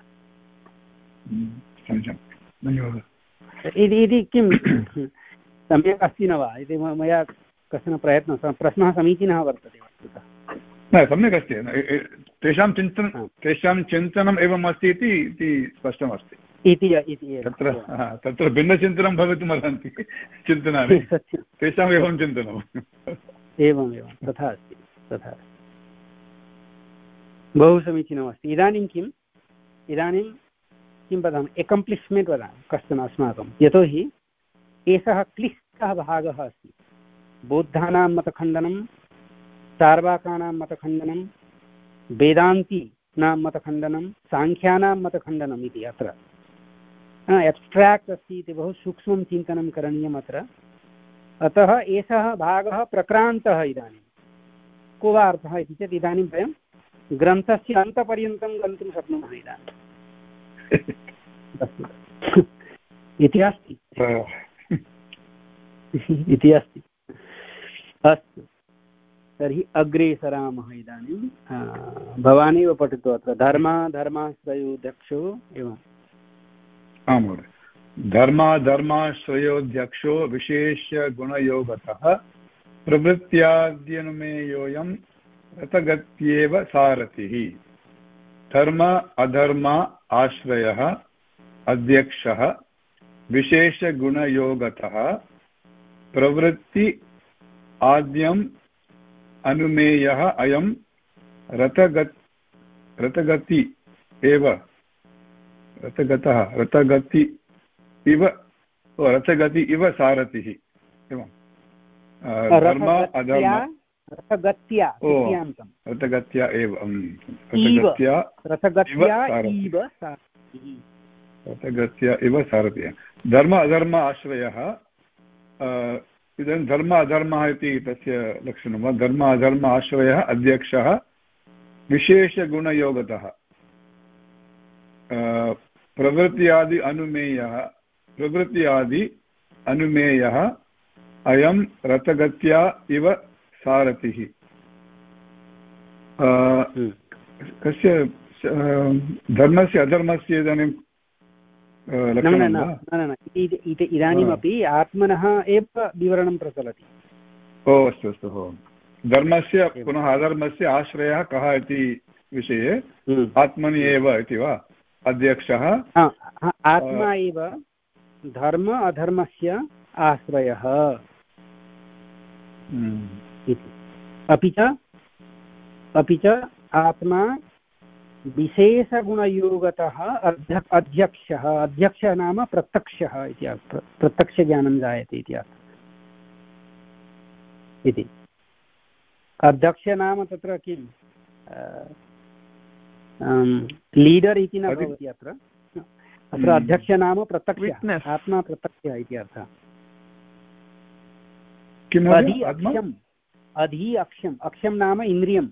S1: धन्यवादः। इति किं सम्यक् अस्ति न वा इति मया कश्चन प्रयत्नः प्रश्नः समीचीनः वर्तते वस्तुतः।
S2: न सम्यक् अस्ति, तेषां चिन्तनं तेषां चिन्तनम् एवम् अस्ति इति स्पष्टमस्ति। तत्र तत्र भिन्नचिन्तनं भवितुमर्हन्ति चिन्तनानि, तेषाम् एवं चिन्तनम्
S1: एवम् एवं तथा अस्ति तथा बहु समीचीनमस्ति। इदानीं किम् इदानीं किं वदामि, एकम्प्लिश्मेण्ट् वदामि कश्चन अस्माकं, यतोहि एषः क्लिष्टः भागः अस्ति। बौद्धानां मतखण्डनं, चार्वाकानां मतखण्डनं, वेदान्तीनां मतखण्डनं, साङ्ख्यानां मतखण्डनम् इति अत्र एब्स्ट्राक्ट् अस्ति इति बहु सूक्ष्मं चिन्तनं करणीयम् अत्र। अतः एषः भागः प्रक्रान्तः। इदानीं को वा अर्थः इति चेत् इदानीं वयं ग्रन्थस्य अन्तपर्यन्तं गन्तुं शक्नुमः इदानीम् इति अस्ति इति अस्ति। अस्तु, तर्हि अग्रे सरामः। इदानीं भवानेव पठतु अत्र धर्माधर्माश्रयोऽध्यक्षो एवम्।
S2: आं महोदय। धर्माधर्माश्रयोऽध्यक्षो विशेष्यगुणयोगतः प्रवृत्त्याद्यनुमेयोऽयं रथगत्येव सारथिः। धर्म अधर्म आश्रयः अध्यक्षः विशेषगुणयोगतः प्रवृत्ति आद्यम् अनुमेयः अयं रथगत् रथगति एव रथगतः रथगति इव रथगति इव सारथिः। एवं धर्म अधर्म
S1: रथगत्या
S2: रथगत्या एव रथगत्या रथगत्या इव सारथिः। धर्म अधर्म आश्रयः, इदानीं धर्म अधर्मः इति तस्य लक्षणं वा? धर्म अधर्म आश्रयः अध्यक्षः विशेषगुणयोगतः प्रवृत्त्यादि अनुमेयः प्रवृत्त्यादि अनुमेयः अयं रथगत्या इव सारथिः। कस्य धर्मस्य अधर्मस्य इदानीं
S1: इदानीमपि आत्मनः एव विवरणं प्रचलति।
S2: ओ अस्तु अस्तु हो। धर्मस्य पुनः अधर्मस्य आश्रयः कः इति विषये आत्मनि एव इति वा? अध्यक्षः
S1: आत्मा एव धर्म अधर्मस्य आश्रयः इति। अपि च अपि च आत्मा विशेषगुणयोगतः अध्यक्षः। अध्यक्षः नाम प्रत्यक्षः इति अर्थः, प्रत्यक्षज्ञानं जायते इति अर्थः इति। अध्यक्ष नाम तत्र किं लीडर् इति न भवति अत्र अत्र अध्यक्ष नाम प्रत्यक्ष आत्मा प्रत्यक्ष इति अर्थः अधि अक्षम् अधि अक्षम् अक्षं नाम इन्द्रियम्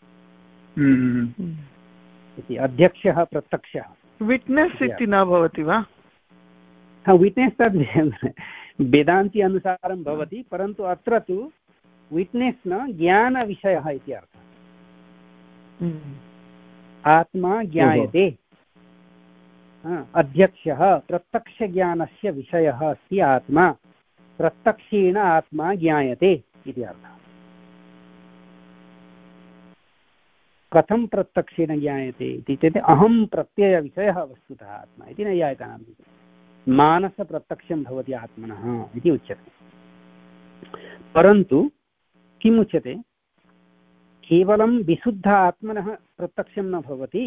S1: इति अध्यक्षः प्रत्यक्षः
S5: विट्नेस् इति न भवति वा
S1: विट्नेस् तद् वेदान्ति अनुसारं भवति परन्तु अत्र तु विट्नेस् न ज्ञानविषयः इति अर्थः आत्मा ज्ञायते अध्यक्षः प्रत्यक्षज्ञानस्य विषयः अस्ति आत्मा प्रत्यक्षेण आत्मा ज्ञायते इति अर्थः कथं प्रत्यक्षेण ज्ञायते इति चेत् अहं प्रत्ययविषयः वस्तुतः आत्मा इति नैयायिकानां मानसप्रत्यक्षं भवति आत्मनः इति उच्यते परन्तु किम् उच्यते केवलं विशुद्ध आत्मनः प्रत्यक्षं न भवति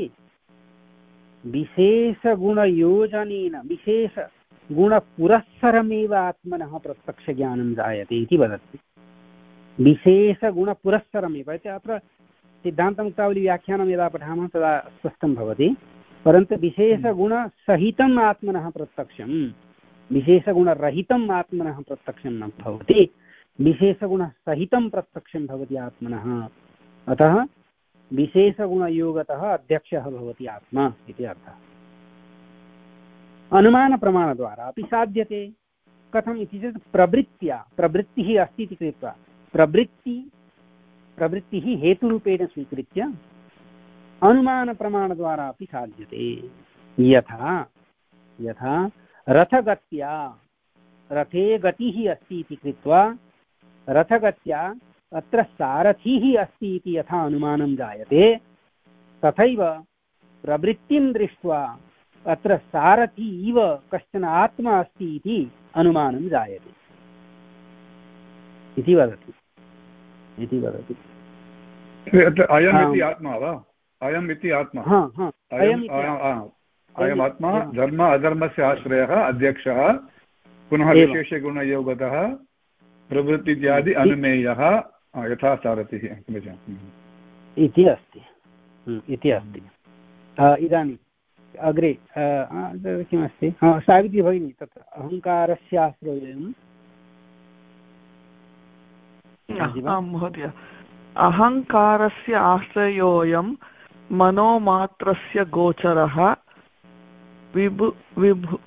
S1: विशेषगुणयोजनेन विशेषगुणपुरःसरमेव आत्मनः प्रत्यक्षज्ञानं जायते इति वदति विशेषगुणपुरःसरमेव इति अत्र सिद्धान्तमुक्तावलीव्याख्यानं यदा पठामः तदा स्पष्टं भवति परन्तु विशेषगुणसहितम् आत्मनः प्रत्यक्षं विशेषगुणरहितम् आत्मनः प्रत्यक्षं न भवति विशेषगुणसहितं प्रत्यक्षं भवति आत्मनः अतः विशेषगुणयोगतः अध्यक्षः भवति आत्मा इति अर्थः अनुमानप्रमाणद्वारा अपि साध्यते कथम् इति चेत् प्रवृत्त्या प्रवृत्तिः अस्ति इति कृत्वा प्रवृत्ति प्रवृत्तिः हेतुरूपेण स्वीकृत्य अनुमानप्रमाणद्वारा अपि साध्यते यथा यथा रथगत्या रथे गतिः अस्ति इति कृत्वा रथगत्या अत्र सारथिः अस्ति इति यथा अनुमानं जायते तथैव प्रवृत्तिं दृष्ट्वा अत्र सारथी इव कश्चन आत्मा अस्ति इति अनुमानं जायते इति वदति इति वदति
S2: अयम् इति आत्मा वा अयम् इति आत्मा अयम् आत्मा धर्म अधर्मस्य आश्रयः अध्यक्षः पुनः विशेषगुणयोगतः प्रवृत्ति इत्यादि अनुमेयः यथा सारथिः
S1: इति अस्ति इति अस्ति इदानीम् अग्रे किमस्ति सावित्री भगिनी तत्र अहङ्कारस्य आश्रयम्
S5: महोदय अहङ्कारस्य आश्रयोऽयं मनोमात्रस्य गोचरः विभु विभु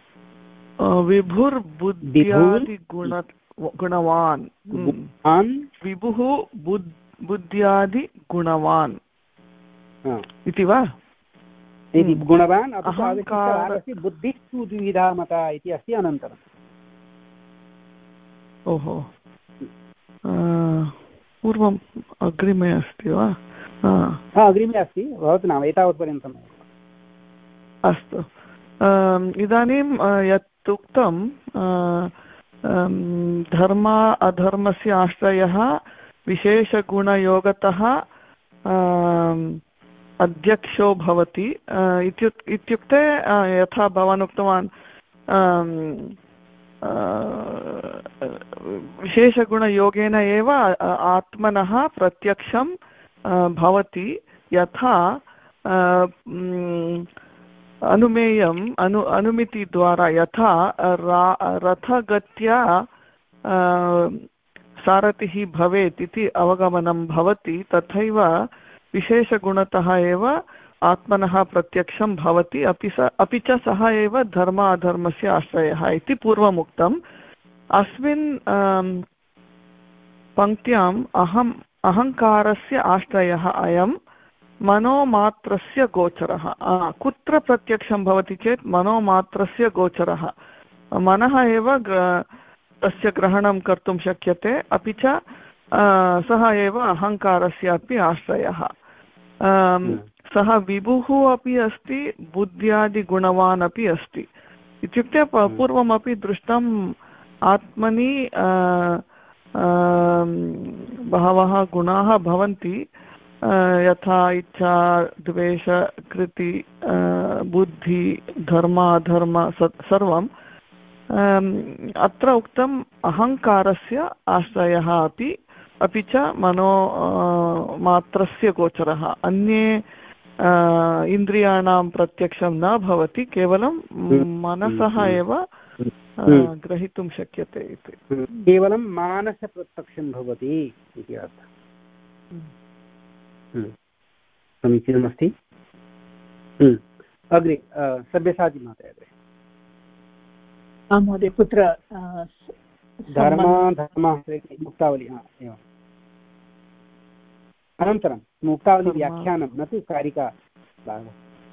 S5: विभुर्बुद्ध्यादिगुण गुणवान् विभुः बुद्ध्यादिगुणवान् इति वा
S1: इति गुणवान् बुद्धिस्तु द्विविधा मता इति अस्ति अनन्तरम्
S5: ओहो पूर्वम् अग्रिमे अस्ति वा
S1: अग्रिमे अस्ति भवतु नाम एतावत्पर्यन्तम्
S5: अस्तु इदानीं यत् उक्तं धर्म अधर्मस्य आश्रयः विशेषगुणयोगतः अध्यक्षो भवति इत्युक्ते यथा भवान् उक्तवान् विशेषगुणयोगेन एव आत्मनः प्रत्यक्षं भवति यथा अनुमेयम् अनु अनुमितिद्वारा यथा रथगत्या सारथिः भवेत् इति अवगमनं भवति तथैव विशेषगुणतः एव आत्मनः प्रत्यक्षं भवति अपि स अपि च सः एव धर्म अधर्मस्य आश्रयः इति पूर्वमुक्तम् अस्मिन् पङ्क्त्याम् अहम् अहङ्कारस्य आश्रयः अयं मनोमात्रस्य गोचरः कुत्र प्रत्यक्षं भवति चेत् मनोमात्रस्य गोचरः मनः एव तस्य ग्रहणं कर्तुं शक्यते अपि च सः एव अहङ्कारस्य अपि आश्रयः सः विभुः अपि अस्ति बुद्ध्यादिगुणवान् अपि अस्ति इत्युक्ते पूर्वमपि दृष्टम् आत्मनि बहवः गुणाः भवन्ति यथा इच्छा द्वेष कृति बुद्धि धर्म अधर्म सर्वं अत्र उक्तम् अहङ्कारस्य आश्रयः अपि अपि च मनो मात्रस्य गोचरः अन्ये इन्द्रियाणां प्रत्यक्षं न भवति, केवलं मनसः एव ग्रहीतुं शक्यते इति।
S1: केवलं मानसप्रत्यक्षं भवति इति अर्थः। समीचीनमस्ति। अग्रे सब्यसाची महोदय। अग्रे
S3: आं महोदय, कुत्र
S1: धर्म धर्म मुक्तावली एवम् अनन्तरं मुक्तावली व्याख्यानं न तु कारिका भागः।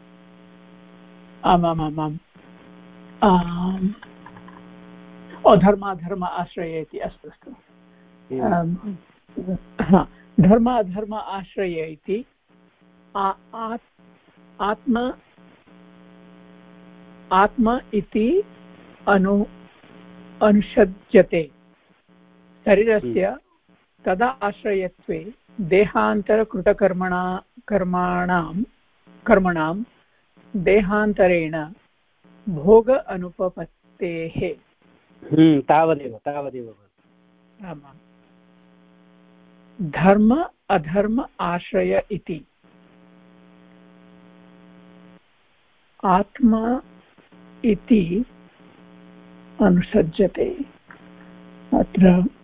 S3: आमामामाम् धर्माधर्म आश्रय इति। अस्तु अस्तु। धर्माधर्म आश्रय इति आत्म आत्म इति अनु अनुषज्यते शरीरस्य तदा आश्रयत्वे देहान्तरकृतकर्मणा कर्माणां कर्मणां देहान्तरेण भोग अनुपपत्तेः।
S1: तावदेव तावदेव।
S3: आमां धर्म अधर्म आश्रय इति आत्मा इति अनुसज्जते। अत्र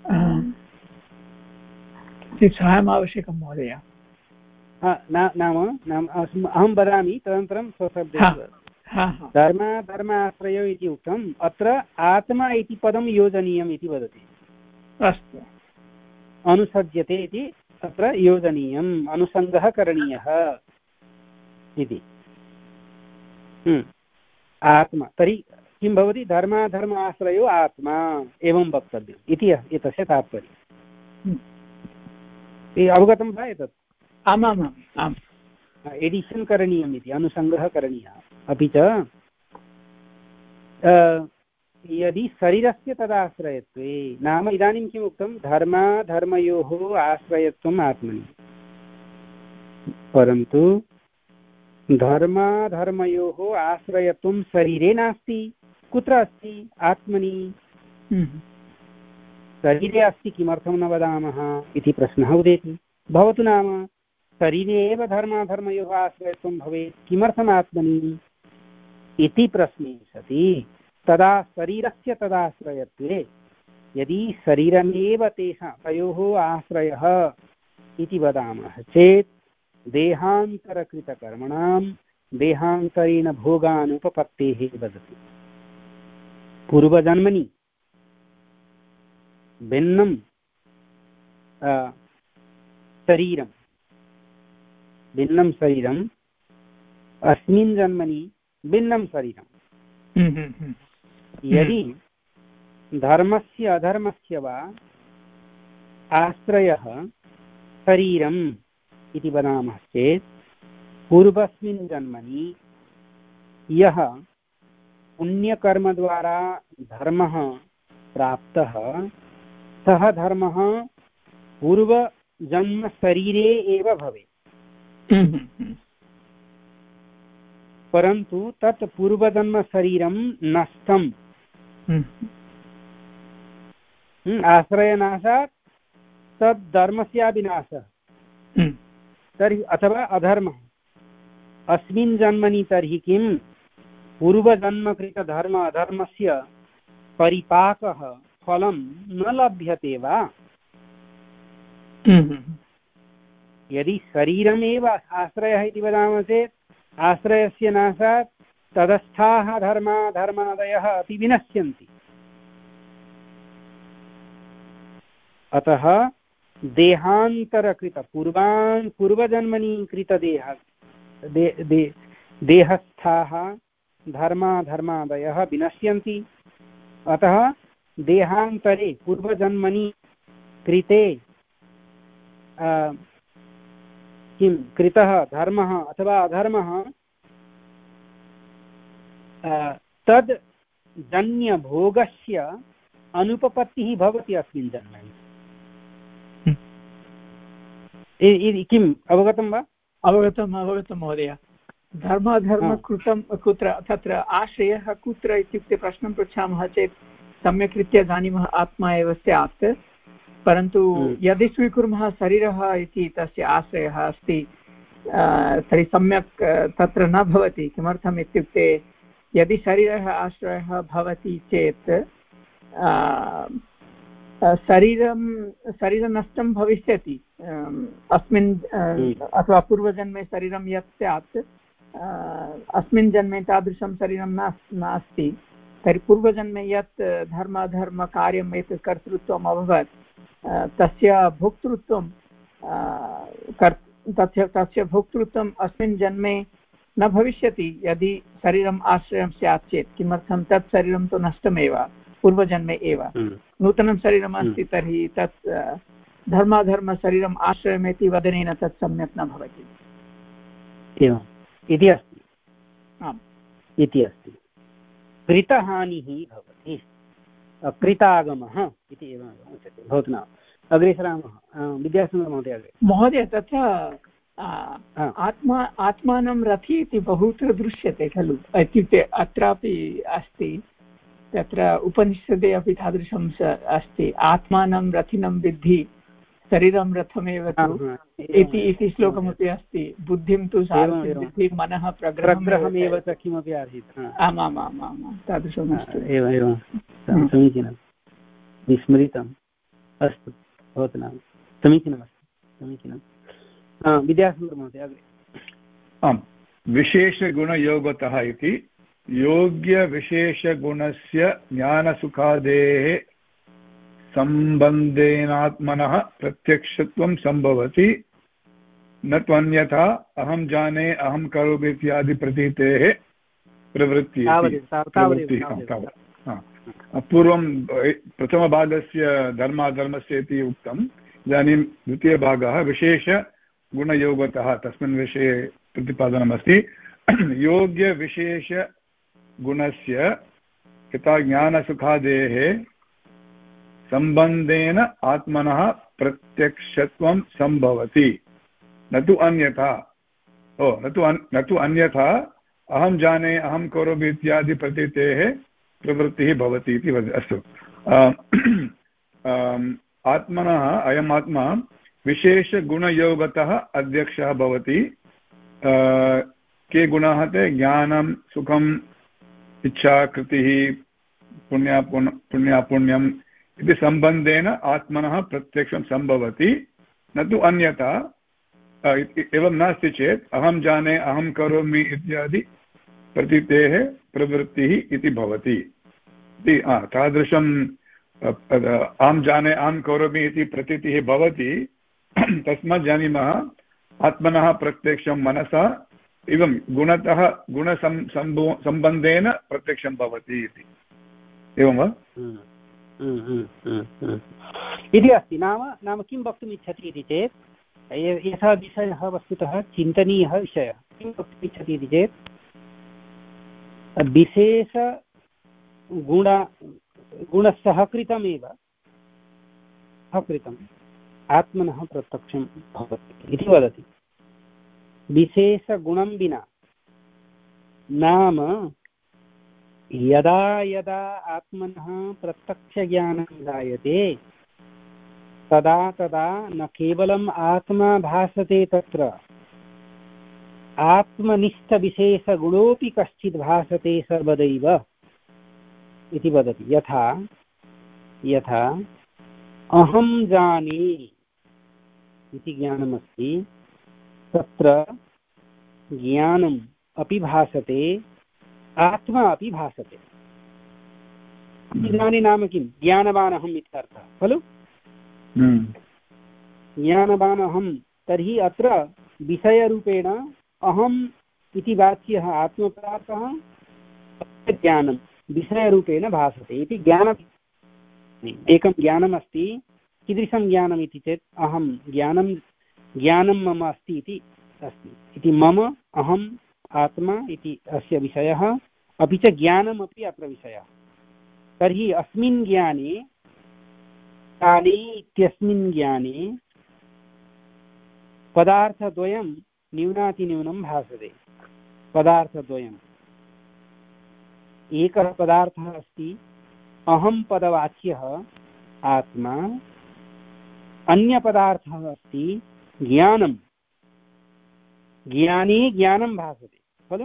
S3: साहाय्यम् आवश्यकं महोदय।
S1: नाम नाम अहं वदामि, तदनन्तरं स्वशब्देन। धर्म धर्माश्रयो इति उक्तम्, अत्र आत्मा इति पदं योजनीयम् इति वदति।
S3: अस्तु।
S1: अनुसज्यते इति अत्र योजनीयम्, अनुसङ्गः करणीयः इति। आत्मा तर्हि किं भवति? धर्माधर्माश्रयो आत्मा एवं वक्तव्यम् इति एतस्य तात्पर्यम्। अवगतं वा एतत्?
S3: आमामाम् आम्।
S1: एडिशन् करणीयम् इति, अनुसङ्गः करणीयः। अपि च यदि शरीरस्य तदाश्रयत्वे, नाम इदानीं किम् उक्तं? धर्माधर्मयोः आश्रयत्वम् आत्मनि, परन्तु धर्माधर्मयोः आश्रयत्वं शरीरे नास्ति। कुत्र अस्ति? आत्मनि। शरीरे अस्ति, किमर्थं न वदामः इति प्रश्नः उदेति। भवतु नाम शरीरे एव धर्माधर्मयोः आश्रयत्वं भवेत्, किमर्थम् आत्मनि इति प्रश्ने सति तदा शरीरस्य तदाश्रयत्वे यदि शरीरमेव तेषां तयोः आश्रयः इति वदामः चेत् देहान्तरकृतकर्मणां देहान्तरेण भोगानुपपत्तेः वदति। पूर्वजन्मनि भिन्नं शरीरं भिन्नं शरीरम् अस्मिन् जन्मनि भिन्नं शरीरं। यदि धर्मस्य अधर्मस्य वा आश्रयः शरीरम् इति वदामः चेत् पूर्वस्मिन् जन्मनि यः पुण्यकर्मद्वारा धर्मः प्राप्तः सः धर्मः पूर्वजन्मशरीरे एव भवेत्, परन्तु तत् पूर्वजन्मशरीरं नष्टम्। आश्रयनाशात् तद् धर्मस्यापि नाशः। तर्हि अथवा अधर्मः अस्मिन् जन्मनि तर्हि किं पूर्वजन्मकृतधर्म अधर्मस्य परिपाकः फलं न लभ्यते वा? यदि शरीरमेव आश्रयः इति वदामः चेत् आश्रयस्य नाशात् तदस्थाः धर्मा धर्मादयः अपि विनश्यन्ति। अतः देहान्तरकृत पूर्वान् पूर्वजन्मनि कृतदेह दे, दे, देहस्थाः धर्मा धर्मादयः विनश्यन्ति। अतः देहान्तरे पूर्वजन्मनि कृते किं कृतः धर्मः अथवा अधर्मः तद् जन्यभोगस्य अनुपपत्तिः भवति अस्मिन् जन्मनि। किम् अवगतं वा?
S3: अवगतम् अवगतं महोदय। धर्माधर्म कृतं कुत्र, तत्र आश्रयः कुत्र इत्युक्ते प्रश्नं पृच्छामः चेत् सम्यक् रीत्या जानीमः आत्मा एव स्यात्, परन्तु यदि स्वीकुर्मः शरीरः इति तस्य आश्रयः अस्ति, तर्हि सम्यक् तत्र न भवति। किमर्थम् इत्युक्ते यदि शरीरः आश्रयः भवति चेत् शरीरं शरीरनष्टं भविष्यति अस्मिन् अथवा पूर्वजन्मे शरीरं यत् स्यात् अस्मिन् जन्मे तादृशं शरीरं नास्ति। तर्हि पूर्वजन्मे यत् धर्माधर्मकार्यम् एतत् कर्तृत्वम् अभवत् तस्य भोक्तृत्वं तस्य तस्य भोक्तृत्वम् अस्मिन् जन्मे न भविष्यति यदि शरीरम् आश्रयं स्यात् चेत्। किमर्थं तत् शरीरं तु नष्टमेव पूर्वजन्मे एव। नूतनं शरीरम् अस्ति तर्हि तत् धर्माधर्मशरीरम् आश्रयमेति वदनेन तत् सम्यक् न भवति।
S1: एवम् इति अस्ति। आम् इति अस्ति। कृतहानिः भवति कृतागमः इति एवम् उच्यते। भवतु नाम अग्रे सरामः। विद्यासुन्दरमहोदय अग्रे।
S3: महोदय तत्र आत्मा आत्मानं रथि इति बहुत्र दृश्यते खलु। इत्युक्ते अत्रापि अस्ति, तत्र उपनिषदे अपि तादृशं अस्ति, आत्मानं रथिनं विद्धि शरीरं रथमेव तु इति इति श्लोकमपि अस्ति। बुद्धिं तु सारथिं मनः प्रग्रहमेव च
S1: किमपि आसीत्।
S3: आमामामां तादृशम्
S1: एवम् एवं समीचीनं विस्मृतम्। अस्तु भवतु नाम समीचीनमस्ति समीचीनं। विद्यासुन्दरमहोदय अग्रे।
S2: आम् विशेषगुणयोगतः इति योग्यविशेषगुणस्य ज्ञानसुखादेः सम्बन्धेनात्मनः प्रत्यक्षत्वं सम्भवति न त्वन्यथा अहं जाने अहं करोमि इत्यादि प्रतीतेः प्रवृत्ति। पूर्वं प्रथमभागस्य धर्माधर्मस्य इति उक्तम्। इदानीं द्वितीयभागः विशेषगुणयोगतः तस्मिन् विषये प्रतिपादनमस्ति। योग्यविशेषगुणस्य यथा ज्ञानसुखादेः सम्बन्धेन आत्मनः प्रत्यक्षत्वं सम्भवति न तु अन्यथा। ओ न तु न तु अन्यथा अहं जाने अहं करोमि इत्यादि प्रतीतेः प्रवृत्तिः भवति इति वदति। अस्तु आत्मनः अयम् आत्मा विशेषगुणयोगतः अध्यक्षः भवति। के गुणाः ते ज्ञानं सुखम् इच्छा कृतिः पुण्यापुण् पुण्यापुण्यम् इति सम्बन्धेन आत्मनः प्रत्यक्षं सम्भवति न तु अन्यथा। एवं नास्ति चेत् अहं जाने अहं करोमि इत्यादि प्रतीतेः प्रवृत्तिः इति भवति। तादृशं अहं जाने अहं करोमि इति प्रतीतिः भवति। तस्मात् जानीमः आत्मनः प्रत्यक्षं मनसा एवं गुणतः गुणसम्बन्धेन प्रत्यक्षं भवति इति। एवं वा
S1: इति अस्ति। नाम नाम किं वक्तुम् इच्छति इति चेत् यथा विषयः वस्तुतः चिन्तनीयः विषयः। किं वक्तुम् इच्छति इति चेत् विशेषगुण गुणसहकृतमेव सहकृतम् आत्मनः प्रत्यक्षं भवति इति वदति। विशेषगुणं विना नाम यदा यदा आत्मनः प्रत्यक्षज्ञानं जायते तदा तदा न केवलम् आत्मा भासते, तत्र आत्मनिष्ठविशेषगुणोऽपि कश्चित् भासते सर्वदैव इति वदति। यथा यथा अहं जाने इति ज्ञानमस्ति, तत्र ज्ञानम् अपि भासते आत्मा अपि भासते। ज्ञाने नाम किं? ज्ञानवान् अहम् इत्यर्थः खलु। ज्ञानवान् अहं, तर्हि अत्र विषयरूपेण अहम् इति वाच्यः आत्मपदार्थः ज्ञानं विषयरूपेण भासते इति ज्ञानम्। एकं ज्ञानमस्ति। कीदृशं ज्ञानम् इति चेत् अहं ज्ञानं ज्ञानं मम अस्ति इति अस्ति इति मम अहम् आत्मा इति अस्य विषयः, अपि च ज्ञानमपि अत्र विषयः। तर्हि अस्मिन् ज्ञाने काले इत्यस्मिन् ज्ञाने पदार्थद्वयं न्यूनातिन्यूनं भासते। पदार्थद्वयम्, एकः पदार्थः अस्ति अहं पदवाच्यः आत्मा, अन्यपदार्थः अस्ति ज्ञानम् ज्ञाने ज्ञानं भासते खलु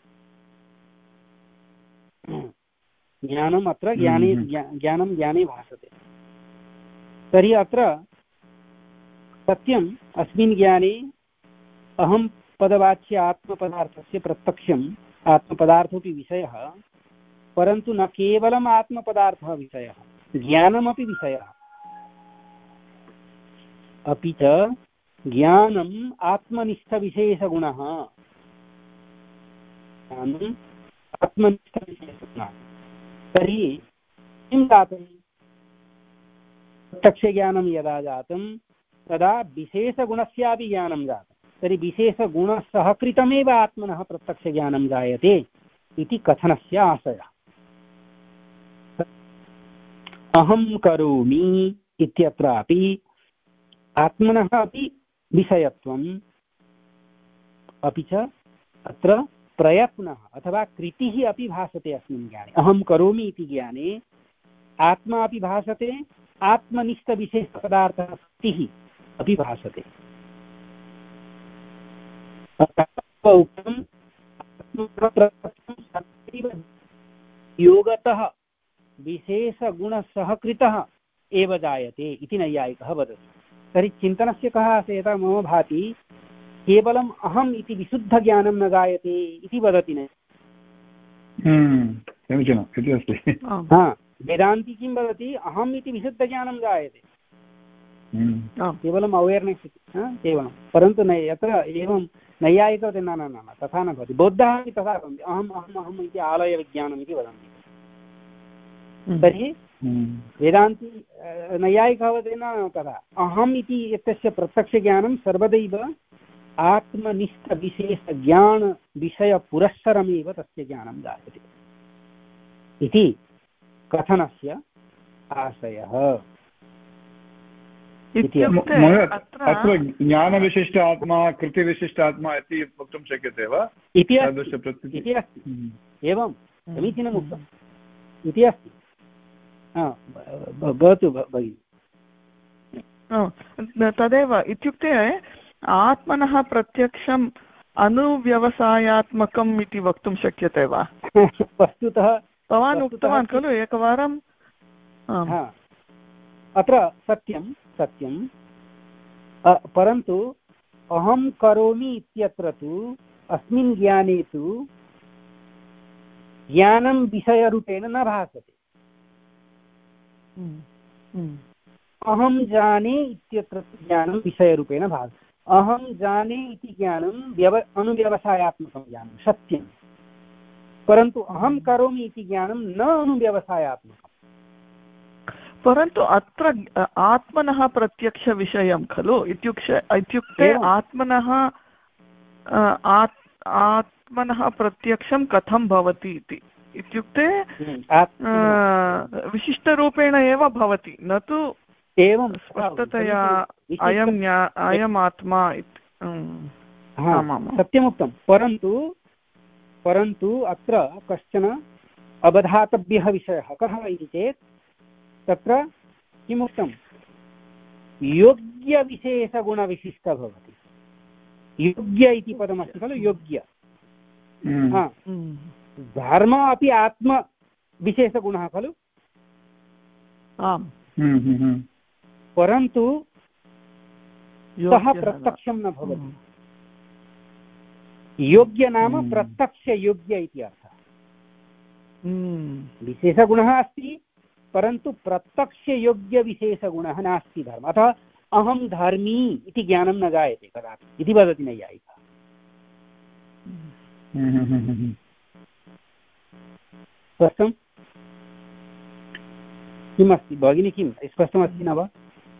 S1: ज्ञानम् अत्र ज्ञाने ज्ञानं ज्ञाने भासते तर्हि अत्र सत्यम् अस्मिन् ज्ञाने अहं पदवाच्य आत्मपदार्थस्य प्रत्यक्षम् आत्मपदार्थोऽपि विषयः परन्तु न केवलम् आत्मपदार्थः विषयः ज्ञानमपि विषयः अपि च ज्ञानम् आत्मनिष्ठविशेषगुणः ज्ञानम् आत्मनिष्ठविशेषगुणः तर्हि किं जातं प्रत्यक्षज्ञानं यदा जातं तदा विशेषगुणस्यापि ज्ञानं जातं तर्हि विशेषगुणसहकृतमेव आत्मनः प्रत्यक्षज्ञानं जायते इति कथनस्य आशयः अहं करोमि इत्यत्रापि आत्मनः अपि विषयत्वम् अपि च अत्र प्रयत्नः अथवा कृतिः अपि भासते अस्मिन् ज्ञाने अहं करोमि इति ज्ञाने आत्मा अपि भासते आत्मनिष्ठविशेषपदार्थः कृतिः अपि भासते योगतः विशेषगुणसहकृतः एव जायते इति नैयायिकः वदति तर्हि चिन्तनस्य कः आशयः मम भाति केवलम् अहम् इति विशुद्धज्ञानं न जायते इति वदति न हा वेदान्ती किं वदति अहम् इति विशुद्धज्ञानं जायते केवलम् अवेर्नेस् इति केवलं परन्तु न यत्र एवं नैयायिकः वदति न न न तथा न भवति बौद्धाः अपि तथा वदन्ति अहम् अहम् अहम् इति आलयविज्ञानम् इति वदन्ति तर्हि वेदान्ती नैयायिकः वदति न तथा अहम् इति इत्यस्य प्रत्यक्षज्ञानं सर्वदैव आत्मनिष्ठविशेषज्ञानविषयपुरःसरमेव तस्य ज्ञानं जायते इति कथनस्य आशयः
S2: अत्र ज्ञानविशिष्ट आत्मा कृतिविशिष्ट आत्मा इति वक्तुं शक्यते वा
S1: इति अस्ति एवं समीचीनम् उक्तम् इति अस्ति भवतु भगिनि
S5: तदेव इत्युक्ते आत्मनः प्रत्यक्षम् अनुव्यवसायात्मकम् इति वक्तुं शक्यते वा
S1: वस्तुतः
S5: भवान् उक्तवान् खलु एकवारं
S1: अत्र सत्यं सत्यं परन्तु अहं करोमि इत्यत्र तु अस्मिन् ज्ञाने तु ज्ञानं विषयरूपेण न भासते अहं जाने इत्यत्र ज्ञानं विषयरूपेण भासते अहं जाने इति ज्ञानं व्यव अनुव्यवसायात्मकं ज्ञानं सत्यं परन्तु अहं करोमि इति ज्ञानं न अनुव्यवसायात्मकम्
S5: परन्तु अत्र आत्मनः प्रत्यक्षविषयं खलु इत्युक्ते इत्युक्ते आत्मनः आत्मनः प्रत्यक्षं कथं भवति इति इत्युक्ते विशिष्टरूपेण एव भवति न तु
S1: एवं
S5: स्पष्टतया अयं अयम् आत्मा इति
S1: सत्यमुक्तं परन्तु परन्तु अत्र कश्चन अवधातव्यः विषयः कः इति चेत् तत्र किमुक्तं योग्यविशेषगुणविशिष्टः भवति योग्य इति पदमस्ति खलु योग्य धर्म अपि आत्मविशेषगुणः खलु
S5: आम्
S1: परन्तु सः प्रत्यक्षं न भवति योग्य नाम प्रत्यक्षयोग्य इति अर्थः विशेषगुणः अस्ति परन्तु प्रत्यक्षयोग्यविशेषगुणः नास्ति धर्म अतः अहं धर्मी इति ज्ञानं न जायते कदापि इति वदति नैयायिकः स्पष्टं किमस्ति भगिनी किं स्पष्टमस्ति न वा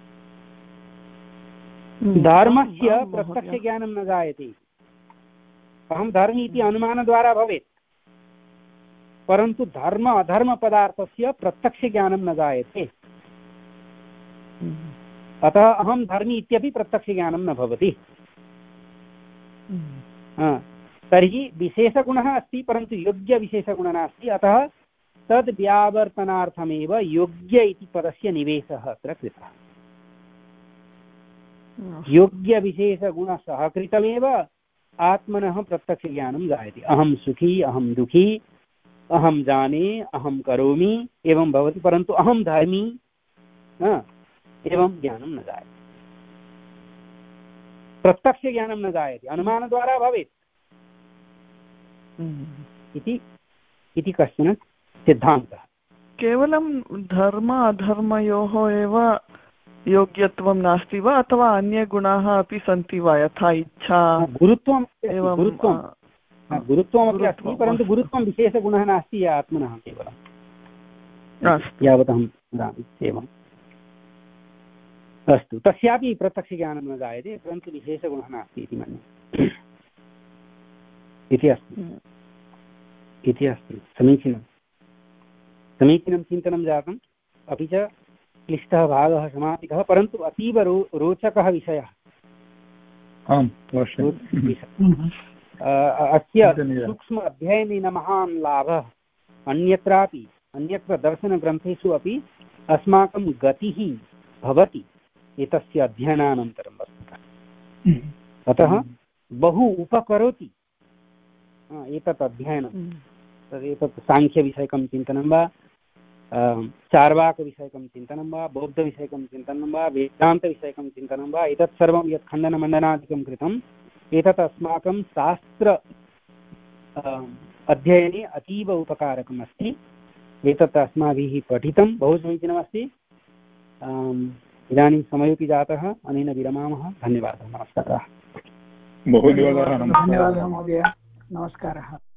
S1: धर्मस्य प्रत्यक्षज्ञानं न जायते अहं धर्मी इति अनुमानद्वारा भवेत् परन्तु धर्म अधर्मपदार्थस्य प्रत्यक्षज्ञानं न जायते अतः अहं धर्मी इत्यपि प्रत्यक्षज्ञानं न भवति तर्हि विशेषगुणः अस्ति परन्तु योग्यविशेषगुणः नास्ति अतः तद् व्यावर्तनार्थमेव योग्य इति पदस्य निवेशः अत्र कृतः योग्यविशेषगुणसहकृतमेव आत्मनः प्रत्यक्षज्ञानं जायते। अहं सुखी, अहं दुःखी, अहं जाने, अहं करोमि एवं भवति, परन्तु अहं धर्मी एवं ज्ञानं न जायते, प्रत्यक्षज्ञानं न जायते, अनुमानद्वारा भवेत् इति इति कश्चन सिद्धान्तः।
S5: केवलं धर्म अधर्मयोः एव योग्यत्वं नास्ति वा, अथवा अन्ये गुणाः अपि सन्ति वा, यथा इच्छा,
S1: गुरुत्वं
S5: एवं
S1: गुरुत्वं गुरुत्वमपि अस्ति, परन्तु गुरुत्वं विशेषगुणः नास्ति आत्मनः केवलं, यावदहं वदामि एवम्। अस्तु, तस्यापि प्रत्यक्षज्ञानं न जायते, परन्तु विशेषगुणः नास्ति इति मन्ये इति अस्ति इति अस्ति समीचीनं समीचीनं चिन्तनं जातम्। अपि च क्लिष्टः भागः समापितः, परन्तु अतीव रो रोचकः विषयः। अस्य सूक्ष्म अध्ययनेन महान् लाभः अन्यत्रापि अन्यत्र दर्शनग्रन्थेषु अपि अस्माकं गतिः भवति एतस्य अध्ययनानन्तरं वस्तुतः। अतः बहु उपकरोति एतत् अध्ययनं। तदेतत् साङ्ख्यविषयकं चिन्तनं वा, चार्वाकविषयकं चिन्तनं वा, बौद्धविषयकं चिन्तनं वा, वेदान्तविषयकं चिन्तनं वा, एतत् सर्वं यत् खण्डनमण्डनादिकं कृतम् एतत् अस्माकं शास्त्र अध्ययने अतीव उपकारकम् अस्ति। एतत् अस्माभिः पठितं, बहु समीचीनमस्ति। इदानीं समयोपि जातः, अनेन विरमामः। धन्यवादः, नमस्कारः।
S2: बहु धन्यवादः,
S3: धन्यवादः महोदय, नमस्कारः।